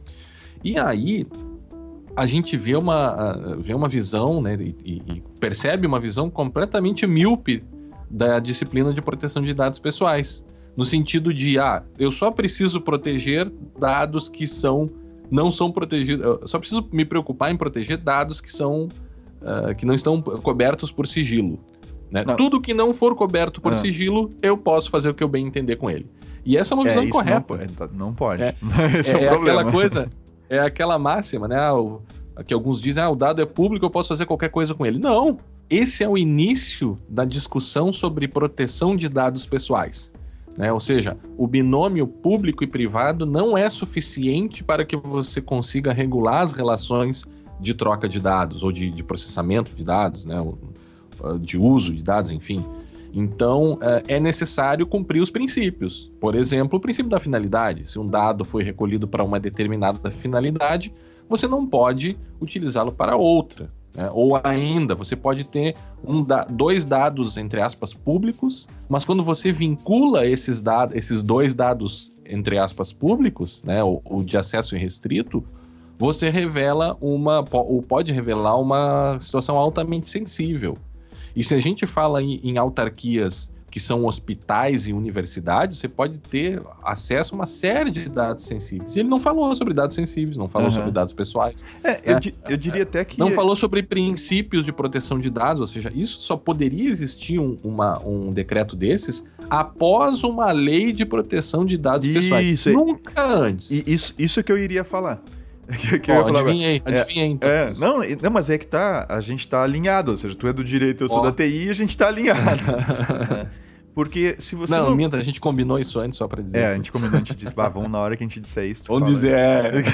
E aí, a gente vê uma, vê uma visão, né? E, e percebe uma visão completamente míope da disciplina de proteção de dados pessoais. No sentido de, ah, eu só preciso proteger dados que são não são protegidos. Eu só preciso me preocupar em proteger dados que são uh, que não estão cobertos por sigilo. Né? Tudo que não for coberto por ah. sigilo, eu posso fazer o que eu bem entender com ele. E essa é uma visão é, correta. Não, não pode. É, Esse é, é, é o problema. Aquela coisa, é aquela máxima, né? O, que alguns dizem, ah, o dado é público, eu posso fazer qualquer coisa com ele. Não! Esse é o início da discussão sobre proteção de dados pessoais. Né? Ou seja, o binômio público e privado não é suficiente para que você consiga regular as relações de troca de dados ou de, de processamento de dados, né? De uso de dados, enfim. Então, é necessário cumprir os princípios. Por exemplo, o princípio da finalidade. Se um dado foi recolhido para uma determinada finalidade, você não pode utilizá-lo para outra. Né? Ou ainda, você pode ter um da- dois dados, entre aspas, públicos, mas quando você vincula esses, dados, esses dois dados, entre aspas, públicos, né? o, o de acesso irrestrito, você revela uma, ou pode revelar uma situação altamente sensível. E se a gente fala em, em autarquias que são hospitais e universidades, você pode ter acesso a uma série de dados sensíveis. E ele não falou sobre dados sensíveis, não falou uhum. sobre dados pessoais. É, eu, di- eu diria até que... Não falou sobre princípios de proteção de dados, ou seja, isso só poderia existir um, uma, um decreto desses após uma lei de proteção de dados isso, pessoais. É... Nunca antes. Isso, isso que eu iria falar. Que, que oh, eu adivinhei, adivinhei. É, então, é, não, não, mas é que tá, a gente tá alinhado, ou seja, tu é do direito, eu sou oh. da T I, a gente tá alinhado. é, porque se você não... Não, minta, a gente combinou isso antes só pra dizer. É, a gente combinou, a gente disse, bah, vamos na hora que a gente disser isso. Vamos dizer, é.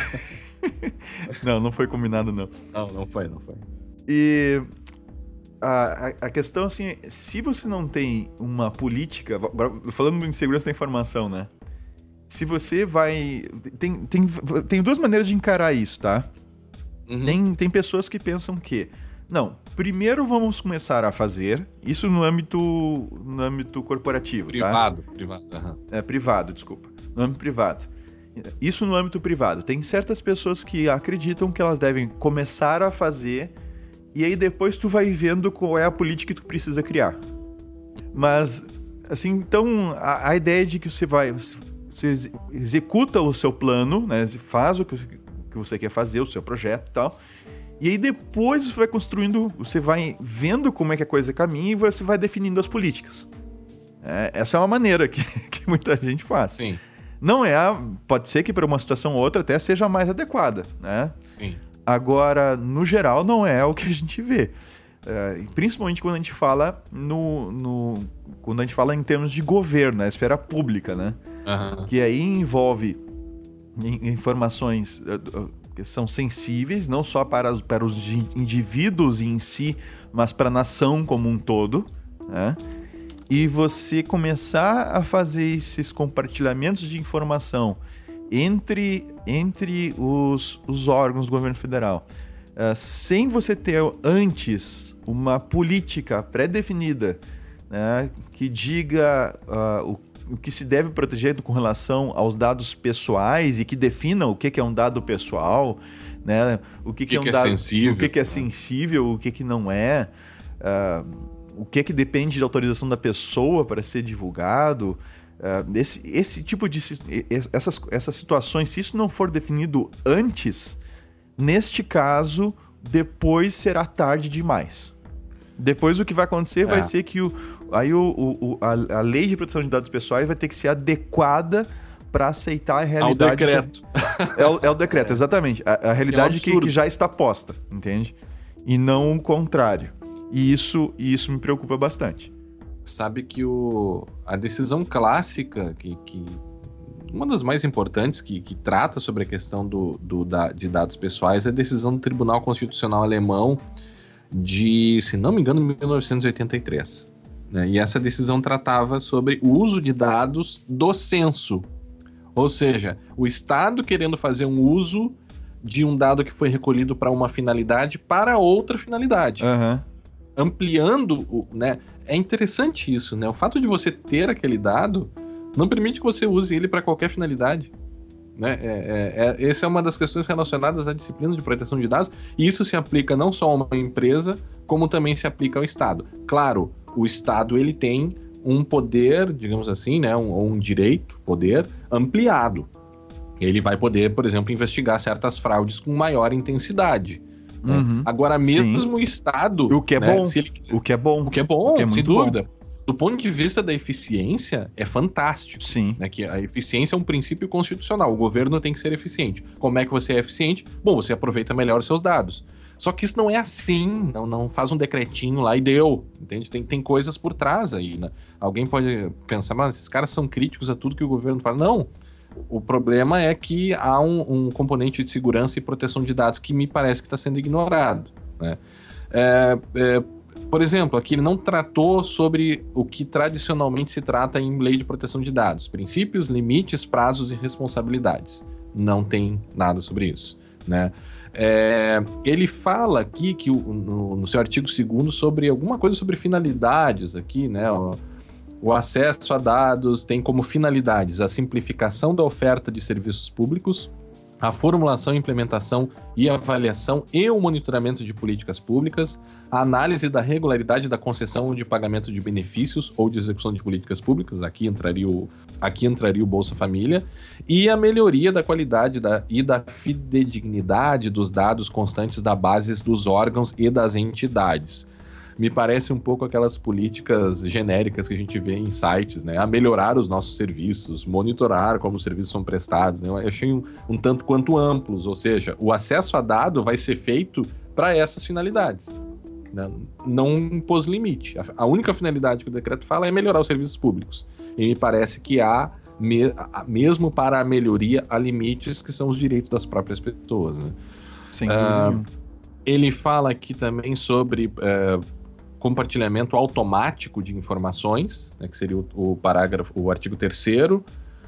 Não, não foi combinado, não. Não, não foi, não foi. E a, a, a questão, assim, se você não tem uma política, falando em segurança da informação, né? Se você vai... Tem, tem, tem duas maneiras de encarar isso, tá? Uhum. Tem, tem pessoas que pensam que... Não, primeiro vamos começar a fazer... Isso no âmbito, no âmbito corporativo, privado, tá? Privado, uhum. É, privado, desculpa. No âmbito privado. Isso no âmbito privado. Tem certas pessoas que acreditam que elas devem começar a fazer... E aí depois tu vai vendo qual é a política que tu precisa criar. Mas, assim, então... A, a ideia de que você vai... Você executa o seu plano, né? Você faz o que você quer fazer, o seu projeto e tal. E aí depois você vai construindo, você vai vendo como é que a coisa caminha e você vai definindo as políticas. É, essa é uma maneira que, que muita gente faz. Sim. Não é a, pode ser que para uma situação ou outra até seja mais adequada, né? Sim. Agora, no geral, não é o que a gente vê. É, principalmente quando a gente fala no, no, quando a gente fala em termos de governo, né? Esfera pública, né? Uhum. Que aí envolve informações que são sensíveis, não só para os, para os indivíduos em si, mas para a nação como um todo, né? E você começar a fazer esses compartilhamentos de informação entre, entre os, os órgãos do governo federal, uh, sem você ter antes uma política pré-definida, né, que diga uh, o o que se deve proteger com relação aos dados pessoais e que defina o que é um dado pessoal, né? O que, que, que é um que dado, é sensível, o que, que é sensível, o que, que não é, uh, o que que depende da autorização da pessoa para ser divulgado. Uh, esse, esse tipo de essas, essas situações, se isso não for definido antes, neste caso, depois será tarde demais. Depois o que vai acontecer é. vai ser que o, aí o, o, a, a lei de proteção de dados pessoais vai ter que ser adequada para aceitar a realidade. Ao decreto. Que, é, o, é o decreto, exatamente. A, a realidade é um que, que já está posta, entende? E não o contrário. E isso, e isso me preocupa bastante. Sabe que o, a decisão clássica, que, que uma das mais importantes que, que trata sobre a questão do, do, da, de dados pessoais é a decisão do Tribunal Constitucional Alemão de, se não me engano, mil novecentos e oitenta e três. Né? E essa decisão tratava sobre o uso de dados do censo. Ou seja, o Estado querendo fazer um uso de um dado que foi recolhido para uma finalidade para outra finalidade. Uhum. Ampliando, o, né? É interessante isso, né? O fato de você ter aquele dado não permite que você use ele para qualquer finalidade. Né? É, é, é, essa é uma das questões relacionadas à disciplina de proteção de dados, e isso se aplica não só a uma empresa, como também se aplica ao Estado. Claro, o Estado ele tem um poder, digamos assim, né? um, um direito, poder ampliado. ele vai poder, por exemplo, investigar certas fraudes com maior intensidade. Né? Uhum. Agora, mesmo Sim. o Estado... O que é né, bom. se ele... O que é bom. O que é bom, O que é sem muito dúvida. bom. Do ponto de vista da eficiência, é fantástico. Sim. Né? Que a eficiência é um princípio constitucional. O governo tem que ser eficiente. Como é que você é eficiente? Bom, você aproveita melhor os seus dados. Só que isso não é assim. Não, não faz um decretinho lá e deu. Entende? Tem, tem coisas por trás aí. Né? Alguém pode pensar, mas esses caras são críticos a tudo que o governo faz. Não. O problema é que há um, um componente de segurança e proteção de dados que me parece que está sendo ignorado. Né? É... é Por exemplo, aqui ele não tratou sobre o que tradicionalmente se trata em lei de proteção de dados. Princípios, limites, prazos e responsabilidades. Não tem nada sobre isso, né? É, ele fala aqui que no, no seu artigo segundo sobre alguma coisa sobre finalidades aqui, né? O, o acesso a dados tem como finalidades a simplificação da oferta de serviços públicos, a formulação, implementação e avaliação e o monitoramento de políticas públicas, a análise da regularidade da concessão ou de pagamento de benefícios ou de execução de políticas públicas, aqui entraria o, aqui entraria o Bolsa Família, e a melhoria da qualidade da, e da fidedignidade dos dados constantes da base dos órgãos e das entidades. Me parece um pouco aquelas políticas genéricas que a gente vê em sites, né? A melhorar os nossos serviços, monitorar como os serviços são prestados, né? Eu achei um, um tanto quanto amplos, ou seja, o acesso a dado vai ser feito para essas finalidades. Né? Não impôs limite. A, a única finalidade que o decreto fala é melhorar os serviços públicos. E me parece que há, me, mesmo para a melhoria, há limites que são os direitos das próprias pessoas. Né? Sem dúvida. Uh, ele fala aqui também sobre... Uh, compartilhamento automático de informações, né, que seria o, o parágrafo, o artigo terceiro.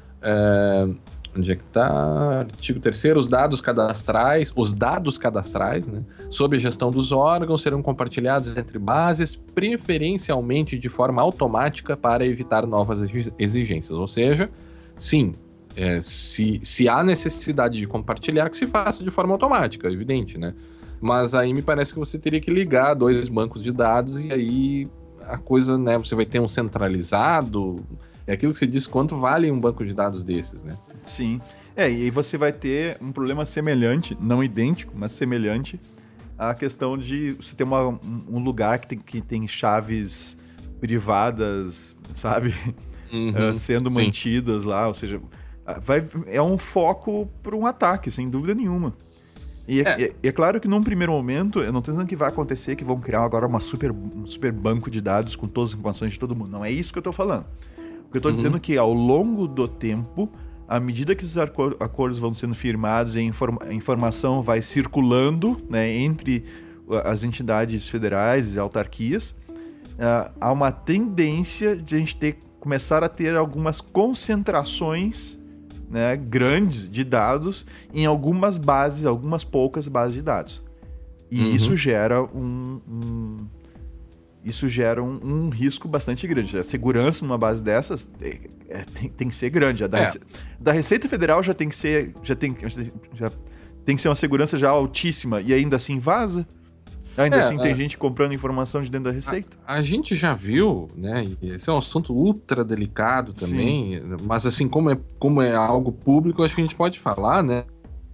É, onde é que está? Artigo terceiro, os dados cadastrais, os dados cadastrais, né, sob a gestão dos órgãos, serão compartilhados entre bases, preferencialmente de forma automática para evitar novas exigências. Ou seja, sim, é, se, se há necessidade de compartilhar, que se faça de forma automática, é evidente, né? Mas aí me parece que você teria que ligar dois bancos de dados e aí a coisa, né, você vai ter um centralizado, é aquilo que você diz, quanto vale um banco de dados desses, né? Sim, é, e aí você vai ter um problema semelhante, não idêntico, mas semelhante, à questão de você ter uma, um lugar que tem, que tem chaves privadas, sabe, Uhum, uh, sendo sim. mantidas lá, ou seja, vai, é um foco para um ataque, sem dúvida nenhuma. E é, É. é, é claro que num primeiro momento, eu não estou dizendo que vai acontecer que vão criar agora uma super, um super banco de dados com todas as informações de todo mundo. Não é isso que eu estou falando. O que eu estou Uhum. dizendo é que ao longo do tempo, à medida que esses acor- acordos vão sendo firmados e a, inform- a informação vai circulando, né, entre as entidades federais e autarquias, uh, há uma tendência de a gente ter, começar a ter algumas concentrações, né, grandes de dados em algumas bases, algumas poucas bases de dados. E Uhum. isso gera um, um isso gera um, um risco bastante grande. A segurança numa base dessas é, é, tem, tem que ser grande. A da, É. Rece... da Receita Federal já tem que ser já tem, já tem que ser uma segurança já altíssima e ainda assim vaza. Ainda É, assim tem é. gente comprando informação de dentro da Receita. A gente já viu, né? E esse é um assunto ultra delicado também, mas assim, como é, como é algo público, acho que a gente pode falar, né?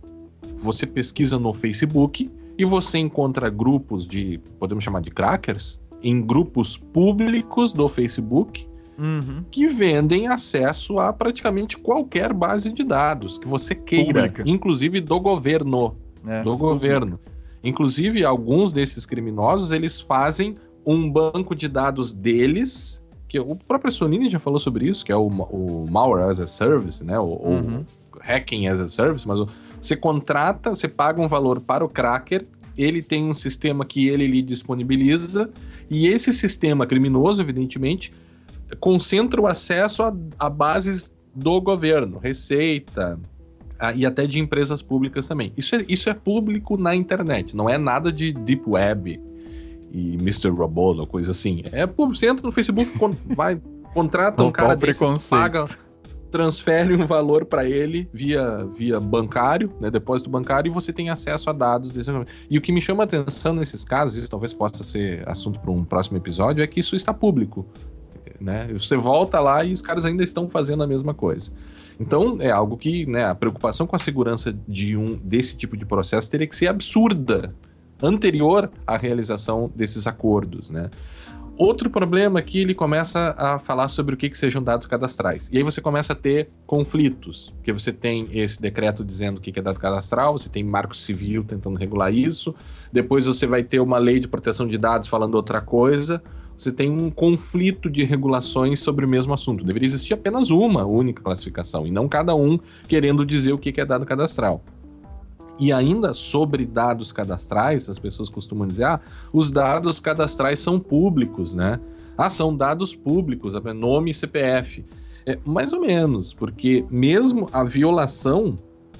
Você pesquisa no Facebook e você encontra grupos de, podemos chamar de crackers, em grupos públicos do Facebook Uhum. que vendem acesso a praticamente qualquer base de dados que você queira, Pública. inclusive do governo. É. do governo. Inclusive, alguns desses criminosos, eles fazem um banco de dados deles, que o próprio Sonini já falou sobre isso, que é o, o Malware as a Service, né? O, Uhum. o Hacking as a Service, mas o, você contrata, você paga um valor para o cracker, ele tem um sistema que ele lhe disponibiliza, e esse sistema criminoso, evidentemente, concentra o acesso a, a bases do governo, Receita, a, e até de empresas públicas também. Isso é, isso é público na internet, não é nada de Deep Web e mister Robot, ou coisa assim. É público, você entra no Facebook, con, vai, contrata um Qual cara o desses, preconceito? paga, transfere um valor para ele via, via bancário, né, depósito bancário, e você tem acesso a dados desse. E o que me chama a atenção nesses casos, isso talvez possa ser assunto para um próximo episódio, é que isso está público. né? Você volta lá e os caras ainda estão fazendo a mesma coisa. Então, é algo que, né, a preocupação com a segurança de um, desse tipo de processo teria que ser absurda, anterior à realização desses acordos, né? Outro problema é que ele começa a falar sobre o que, que sejam dados cadastrais. E aí você começa a ter conflitos, porque você tem esse decreto dizendo o que, que é dado cadastral, você tem marco civil tentando regular isso, depois você vai ter uma lei de proteção de dados falando outra coisa, você tem um conflito de regulações sobre o mesmo assunto. Deveria existir apenas uma única classificação, e não cada um querendo dizer o que, que é dado cadastral. E ainda sobre dados cadastrais, as pessoas costumam dizer, ah, os dados cadastrais são públicos, né? Ah, são dados públicos, nome e C P F. É, mais ou menos, porque mesmo a violação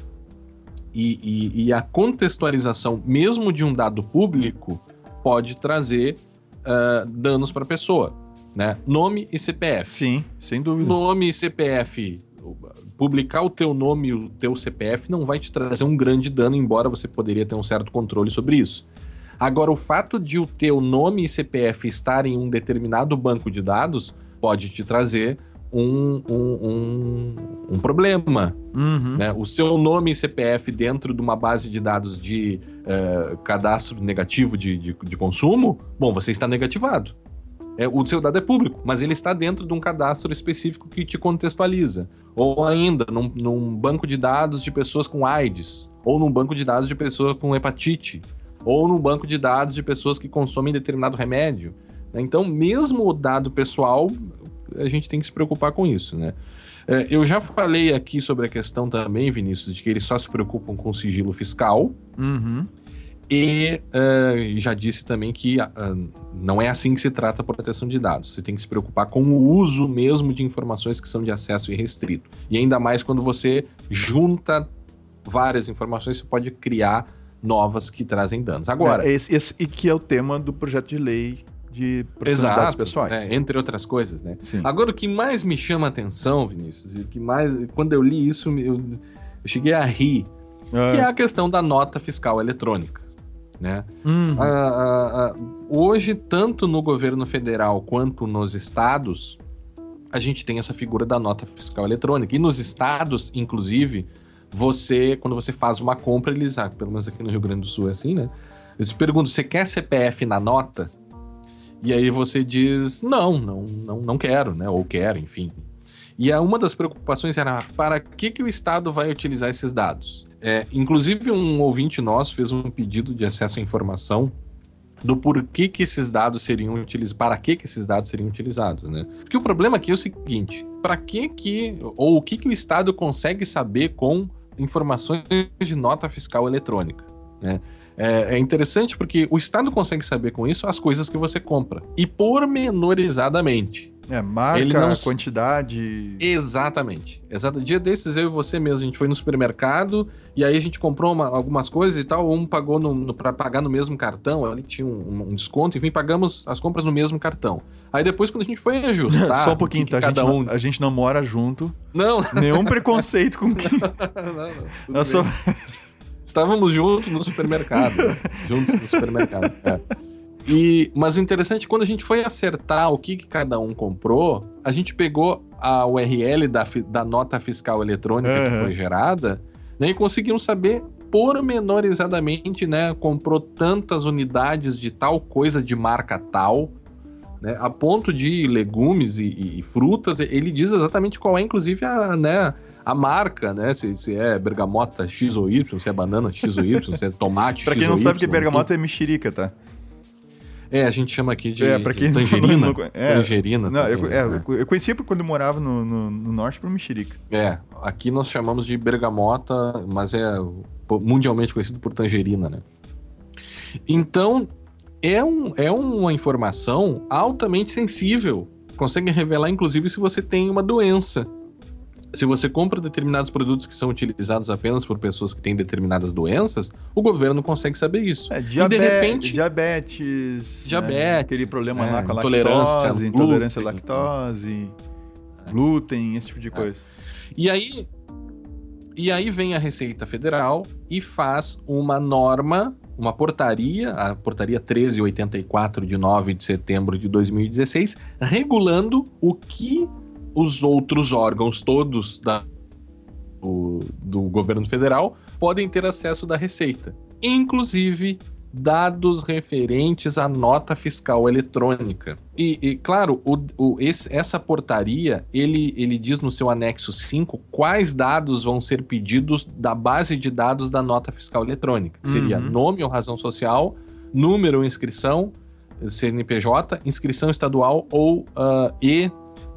e, e, e a contextualização mesmo de um dado público pode trazer uh, danos para a pessoa, né? Nome e C P F. Sim, sem dúvida. Nome e C P F... Publicar o teu nome e o teu C P F não vai te trazer um grande dano, embora você poderia ter um certo controle sobre isso. Agora, o fato de o teu nome e C P F estarem em um determinado banco de dados pode te trazer um, um, um, um problema. Uhum. Né? O seu nome e C P F dentro de uma base de dados de uh, cadastro negativo de, de, de consumo, bom, você está negativado. É, o seu dado é público, mas ele está dentro de um cadastro específico que te contextualiza. Ou ainda, num, num banco de dados de pessoas com AIDS, ou num banco de dados de pessoas com hepatite, ou num banco de dados de pessoas que consomem determinado remédio. Então, mesmo o dado pessoal, a gente tem que se preocupar com isso, né? É, eu já falei aqui sobre a questão também, Vinícius, de que eles só se preocupam com o sigilo fiscal. Uhum. E uh, já disse também que uh, não é assim que se trata a proteção de dados. Você tem que se preocupar com o uso mesmo de informações que são de acesso irrestrito. E ainda mais quando você junta várias informações, você pode criar novas que trazem danos. Agora, é, esse, esse, e que é o tema do projeto de lei de proteção exato, de dados pessoais. É, entre outras coisas, né? Sim. Agora, o que mais me chama a atenção, Vinícius, e o que mais, quando eu li isso, eu, eu cheguei a rir, É. que é a questão da nota fiscal eletrônica. Né? Uhum. Ah, ah, ah, hoje, tanto no governo federal quanto nos estados, a gente tem essa figura da nota fiscal eletrônica. E nos estados, inclusive, você, quando você faz uma compra, eles, ah, pelo menos aqui no Rio Grande do Sul é assim, né? Eles perguntam, você quer C P F na nota? E aí você diz, não, não, não, não quero, né? Ou quero, enfim. E uma das preocupações era, para que, que o estado vai utilizar esses dados? É, inclusive, um ouvinte nosso fez um pedido de acesso à informação do porquê que esses dados seriam utilizados, para que, que esses dados seriam utilizados, né? Porque o problema aqui é o seguinte, para que que, ou o que que o Estado consegue saber com informações de nota fiscal eletrônica, né? É, é interessante porque o Estado consegue saber com isso as coisas que você compra, e pormenorizadamente. É, marca, Ele não... quantidade... Exatamente. Exato. Dia desses, eu e você mesmo, a gente foi no supermercado e aí a gente comprou uma, algumas coisas e tal, um pagou no, no, pra pagar no mesmo cartão, ali tinha um, um desconto, enfim, pagamos as compras no mesmo cartão. Aí depois, quando a gente foi ajustar... Só um pouquinho, que que tá? A cada gente, um... não, a gente não mora junto. Não. Nenhum preconceito com que... não, não. Eu sou... Estávamos juntos no supermercado. Né? Juntos no supermercado, é. E, mas o interessante é que quando a gente foi acertar o que, que cada um comprou, a gente pegou a U R L da, da nota fiscal eletrônica uhum. que foi gerada, né, e conseguimos saber pormenorizadamente, né, comprou tantas unidades de tal coisa de marca tal, né, a ponto de legumes e, e frutas, ele diz exatamente qual é, inclusive, a, né, a marca, né, se, se é bergamota X ou Y, se é banana X ou Y, se é tomate pra X ou Y. Pra quem não sabe que bergamota enfim. É mexerica, tá? É, a gente chama aqui de, é, pra quem de tangerina. Não, não, é, tangerina. Não, também, eu, é, né? eu conhecia quando eu morava no, no, no norte por mexerica. É, aqui nós chamamos de bergamota, mas é mundialmente conhecido por tangerina, né? Então, é, um, é uma informação altamente sensível. Consegue revelar, inclusive, se você tem uma doença. Se você compra determinados produtos que são utilizados apenas por pessoas que têm determinadas doenças, o governo consegue saber isso. É, diabe- e de repente... Diabetes... Diabetes. Né? Aquele problema é, lá com a intolerância lactose, glúten, intolerância à lactose, é. glúten, esse tipo de coisa. É. E aí, e aí vem a Receita Federal e faz uma norma uma portaria, a portaria treze oitenta e quatro de nove de setembro de dois mil e dezesseis, regulando o que os outros órgãos todos da, do, do governo federal podem ter acesso da Receita, inclusive dados referentes à nota fiscal eletrônica. E, e claro, o, o, esse, essa portaria, ele, ele diz no seu anexo cinco quais dados vão ser pedidos da base de dados da nota fiscal eletrônica. Que seria uhum. nome ou razão social, número ou inscrição, C N P J, inscrição estadual ou uh, e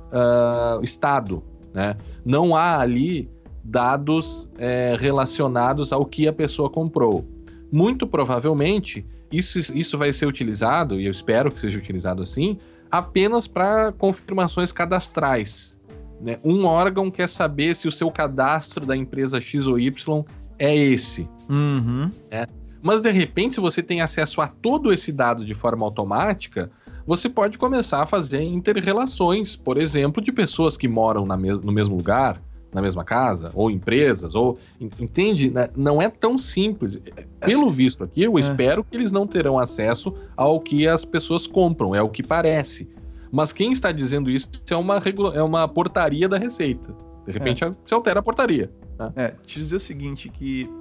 uh, estado, né? Não há ali dados é, relacionados ao que a pessoa comprou. Muito provavelmente, isso, isso vai ser utilizado, e eu espero que seja utilizado assim, apenas para confirmações cadastrais, né? Um órgão quer saber se o seu cadastro da empresa X ou Y é esse. Uhum. Né? Mas, de repente, se você tem acesso a todo esse dado de forma automática, você pode começar a fazer inter-relações, por exemplo, de pessoas que moram na mes- no mesmo lugar, na mesma casa, ou empresas, ou... Entende? Não é tão simples. Pelo visto aqui, eu é. espero que eles não terão acesso ao que as pessoas compram, é o que parece. Mas quem está dizendo isso é uma, regula... é uma portaria da Receita. De repente, é. se altera a portaria. Tá? É, te dizer o seguinte, que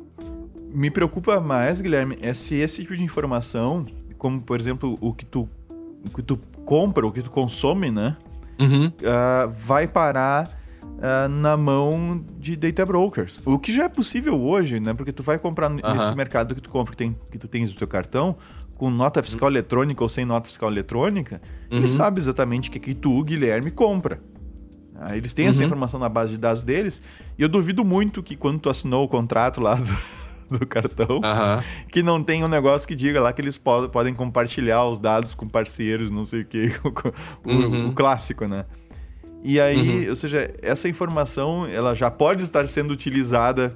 me preocupa mais, Guilherme, é se esse tipo de informação, como, por exemplo, o que tu, o que tu compra, o que tu consome, né? Uhum. Uh, vai parar... Uh, na mão de data brokers. O que já é possível hoje, né? Porque tu vai comprar uh-huh. nesse mercado que tu compra, que, tem, que tu tens o teu cartão, com nota fiscal uh-huh. eletrônica ou sem nota fiscal eletrônica, uh-huh. ele sabe exatamente o que, que tu, Guilherme, compra. Uh, eles têm uh-huh. essa informação na base de dados deles, e eu duvido muito que quando tu assinou o contrato lá do, do cartão, uh-huh. que não tem um negócio que diga lá que eles pod- podem compartilhar os dados com parceiros, não sei o que, o, uh-huh. o, o clássico, né? E aí, uhum. ou seja, essa informação ela já pode estar sendo utilizada,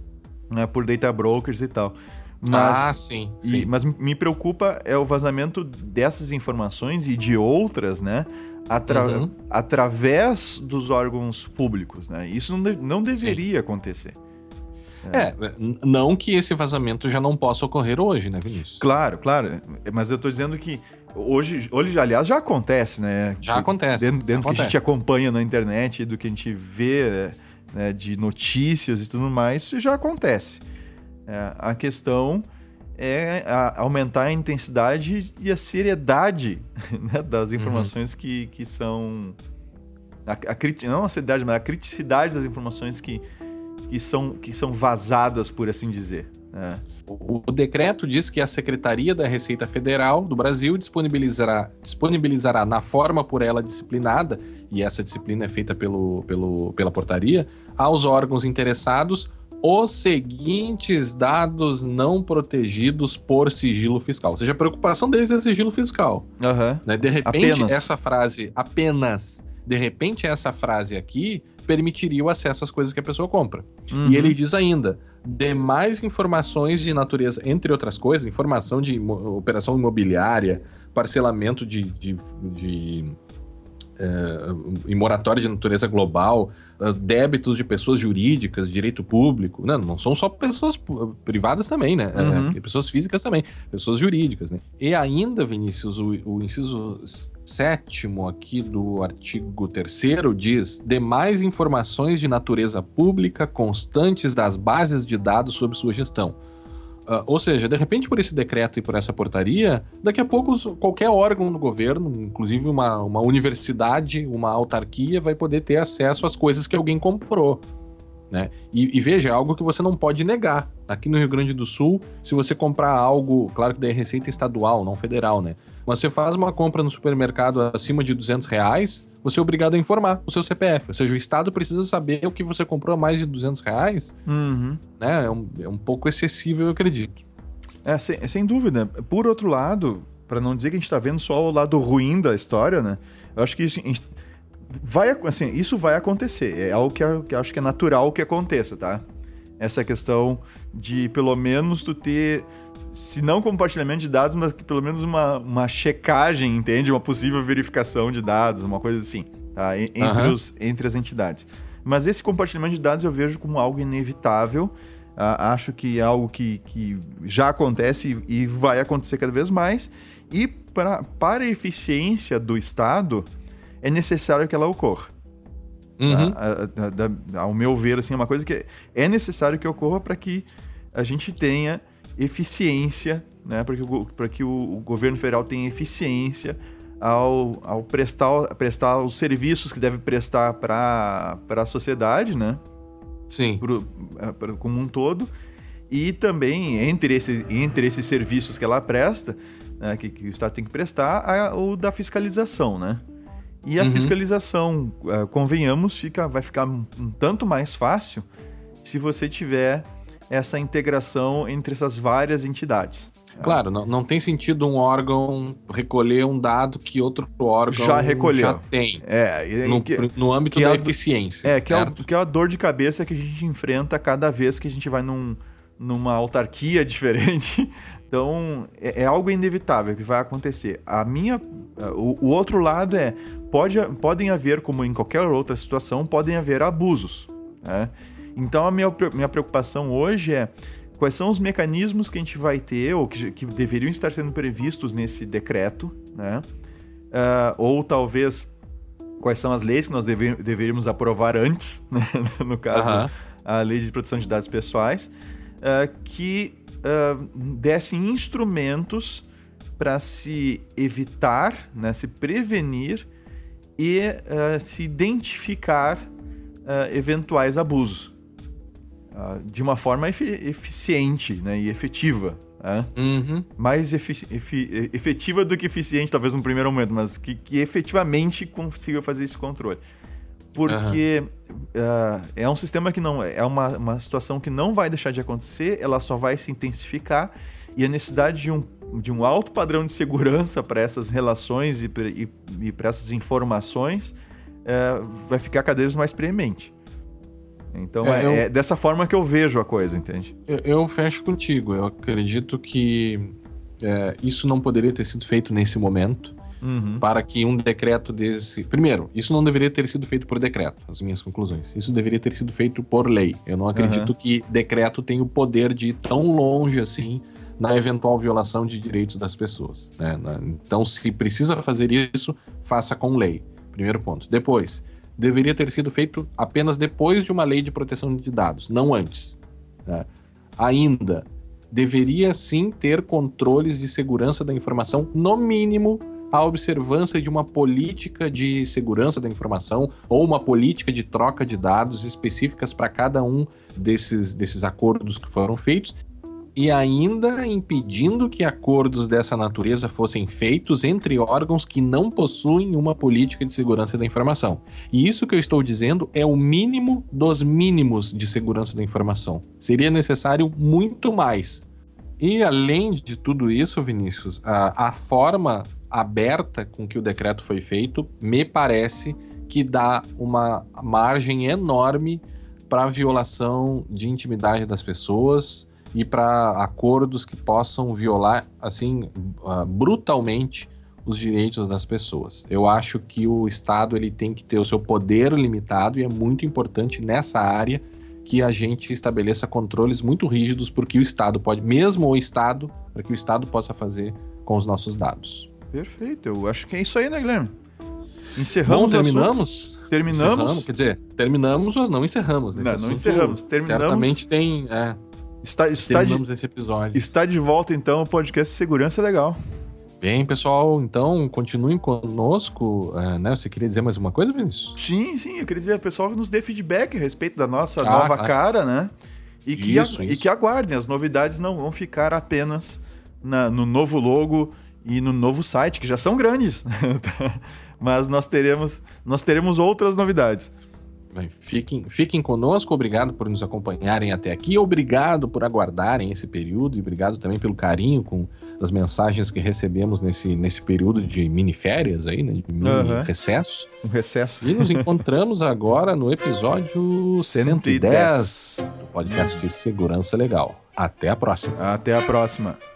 né, por data brokers e tal. Mas, ah, sim, e, sim. Mas me preocupa é o vazamento dessas informações e de outras, né, atra- uhum. através dos órgãos públicos, né? Isso não, de- não deveria sim. acontecer. É. é, não que esse vazamento já não possa ocorrer hoje, né, Vinícius? Claro, claro. Mas eu tô dizendo que hoje, hoje aliás, já acontece, né? Já acontece. Dentro, dentro do acontece. que a gente acompanha na internet, do que a gente vê, né, de notícias e tudo mais, isso já acontece. É, a questão é a, aumentar a intensidade e a seriedade, né, das informações uhum. que, que são... A, a, não a seriedade, mas a criticidade das informações que Que são, que são vazadas, por assim dizer. É. O, o decreto diz que a Secretaria da Receita Federal do Brasil disponibilizará, disponibilizará na forma por ela disciplinada, e essa disciplina é feita pelo, pelo, pela portaria, aos órgãos interessados os seguintes dados não protegidos por sigilo fiscal. Ou seja, a preocupação deles é sigilo fiscal. Uhum. Né? De repente, apenas. essa frase, apenas, de repente, essa frase aqui permitiria o acesso às coisas que a pessoa compra. Uhum. E ele diz ainda, demais informações de natureza, entre outras coisas, informação de imo- operação imobiliária, parcelamento de, de, de uh, em moratória de natureza global, uh, débitos de pessoas jurídicas, direito público, não, não são só pessoas privadas também, né? Uhum. Uh, pessoas físicas também, pessoas jurídicas, né? E ainda, Vinícius, o, o inciso sétimo aqui do artigo terceiro diz: demais informações de natureza pública constantes das bases de dados sob sua gestão. Uh, ou seja, de repente, por esse decreto e por essa portaria, daqui a pouco qualquer órgão do governo, inclusive uma, uma universidade, uma autarquia, vai poder ter acesso às coisas que alguém comprou. Né? E, e veja, é algo que você não pode negar. Aqui no Rio Grande do Sul, se você comprar algo, claro que daí é receita estadual, não federal, né? Mas você faz uma compra no supermercado acima de duzentos reais, você é obrigado a informar o seu C P F. Ou seja, o Estado precisa saber o que você comprou a mais de duzentos reais. Uhum. Né? É, um, é um pouco excessivo, eu acredito. É, sem, sem dúvida. Por outro lado, para não dizer que a gente está vendo só o lado ruim da história, né? Eu acho que isso, vai, assim, isso vai acontecer. É algo que, eu, que eu acho que é natural que aconteça, tá? Essa questão de, pelo menos, tu ter... se não compartilhamento de dados, mas pelo menos uma, uma checagem, entende? Uma possível verificação de dados, uma coisa assim, tá? Entre, uhum. os, entre as entidades. Mas esse compartilhamento de dados eu vejo como algo inevitável, Ah, acho que é algo que, que já acontece e, e vai acontecer cada vez mais. E pra, para a eficiência do Estado, é necessário que ela ocorra. Uhum. A, a, a, ao meu ver, assim, é uma coisa que é necessário que ocorra para que a gente tenha eficiência, né? Para que, para que o, o governo federal tenha eficiência ao, ao prestar, prestar os serviços que deve prestar para a sociedade, né? Sim. Pro, pro, como um todo. E também, entre, esse, entre esses serviços que ela presta, né, que, que o Estado tem que prestar, a, o da fiscalização, né? E a uhum. fiscalização, uh, convenhamos, fica, vai ficar um, um tanto mais fácil se você tiver essa integração entre essas várias entidades. Claro, não, não tem sentido um órgão recolher um dado que outro órgão já recolheu. Já tem. É, no, que, no âmbito que da é, eficiência. É, que é, o, que é a dor de cabeça que a gente enfrenta cada vez que a gente vai num, numa autarquia diferente. Então, é, é algo inevitável que vai acontecer. A minha, o, o outro lado é, pode, podem haver, como em qualquer outra situação, podem haver abusos, né? Então, a minha, minha preocupação hoje é quais são os mecanismos que a gente vai ter ou que, que deveriam estar sendo previstos nesse decreto, né? Uh, ou talvez quais são as leis que nós deve, deveríamos aprovar antes, né? No caso, uhum. a Lei de Proteção de Dados Pessoais, uh, que uh, dessem instrumentos para se evitar, né? Se prevenir e uh, se identificar uh, eventuais abusos. Uh, de uma forma efi- eficiente, né, e efetiva. Né? Uhum. Mais efi- efi- efetiva do que eficiente, talvez no primeiro momento, mas que, que efetivamente consiga fazer esse controle. Porque uhum. uh, é um sistema que não... É uma, uma situação que não vai deixar de acontecer, ela só vai se intensificar, e a necessidade de um, de um alto padrão de segurança para essas relações e, e, e para essas informações uh, vai ficar cada vez mais preemente. Então é, é, eu, é dessa forma que eu vejo a coisa, entende? Eu, eu fecho contigo. Eu acredito que é, isso não poderia ter sido feito nesse momento uhum. para que um decreto desse... Primeiro, isso não deveria ter sido feito por decreto, as minhas conclusões. Isso deveria ter sido feito por lei. Eu não acredito uhum. que decreto tenha o poder de ir tão longe assim na eventual violação de direitos das pessoas, né? Então, se precisa fazer isso, faça com lei. Primeiro ponto. Depois... deveria ter sido feito apenas depois de uma lei de proteção de dados, não antes. Né? Ainda, deveria sim ter controles de segurança da informação, no mínimo, a observância de uma política de segurança da informação ou uma política de troca de dados específicas para cada um desses, desses acordos que foram feitos, e ainda impedindo que acordos dessa natureza fossem feitos entre órgãos que não possuem uma política de segurança da informação. E isso que eu estou dizendo é o mínimo dos mínimos de segurança da informação. Seria necessário muito mais. E além de tudo isso, Vinícius, a, a forma aberta com que o decreto foi feito me parece que dá uma margem enorme para a violação de intimidade das pessoas e para acordos que possam violar, assim, uh, brutalmente os direitos das pessoas. Eu acho que o Estado ele tem que ter o seu poder limitado e é muito importante nessa área que a gente estabeleça controles muito rígidos porque o Estado pode, mesmo o Estado, para que o Estado possa fazer com os nossos dados. Perfeito, eu acho que é isso aí, né, Guilherme? Encerramos. Bom, terminamos? Terminamos. Encerramos, quer dizer, terminamos ou não encerramos nesse não, assunto. Não encerramos, terminamos. Certamente tem... É, Está, está terminamos de, esse episódio. Está de volta, então, o podcast Segurança Legal. Bem, pessoal, então, continuem conosco. Uh, né? Você queria dizer mais uma coisa, Vinícius? Sim, sim, eu queria dizer, pessoal, que nos dê feedback a respeito da nossa ah, claro. nova cara, né? E que, isso, a, isso. e que aguardem, as novidades não vão ficar apenas na, no novo logo e no novo site, que já são grandes, mas nós teremos, nós teremos outras novidades. Bem, fiquem, fiquem conosco, obrigado por nos acompanharem até aqui, obrigado por aguardarem esse período e obrigado também pelo carinho com as mensagens que recebemos nesse, nesse período de mini-férias aí, né, de mini-recesso. Uhum. Um recesso. E nos encontramos agora no episódio cento e dez do podcast Segurança Legal. Até a próxima. Até a próxima.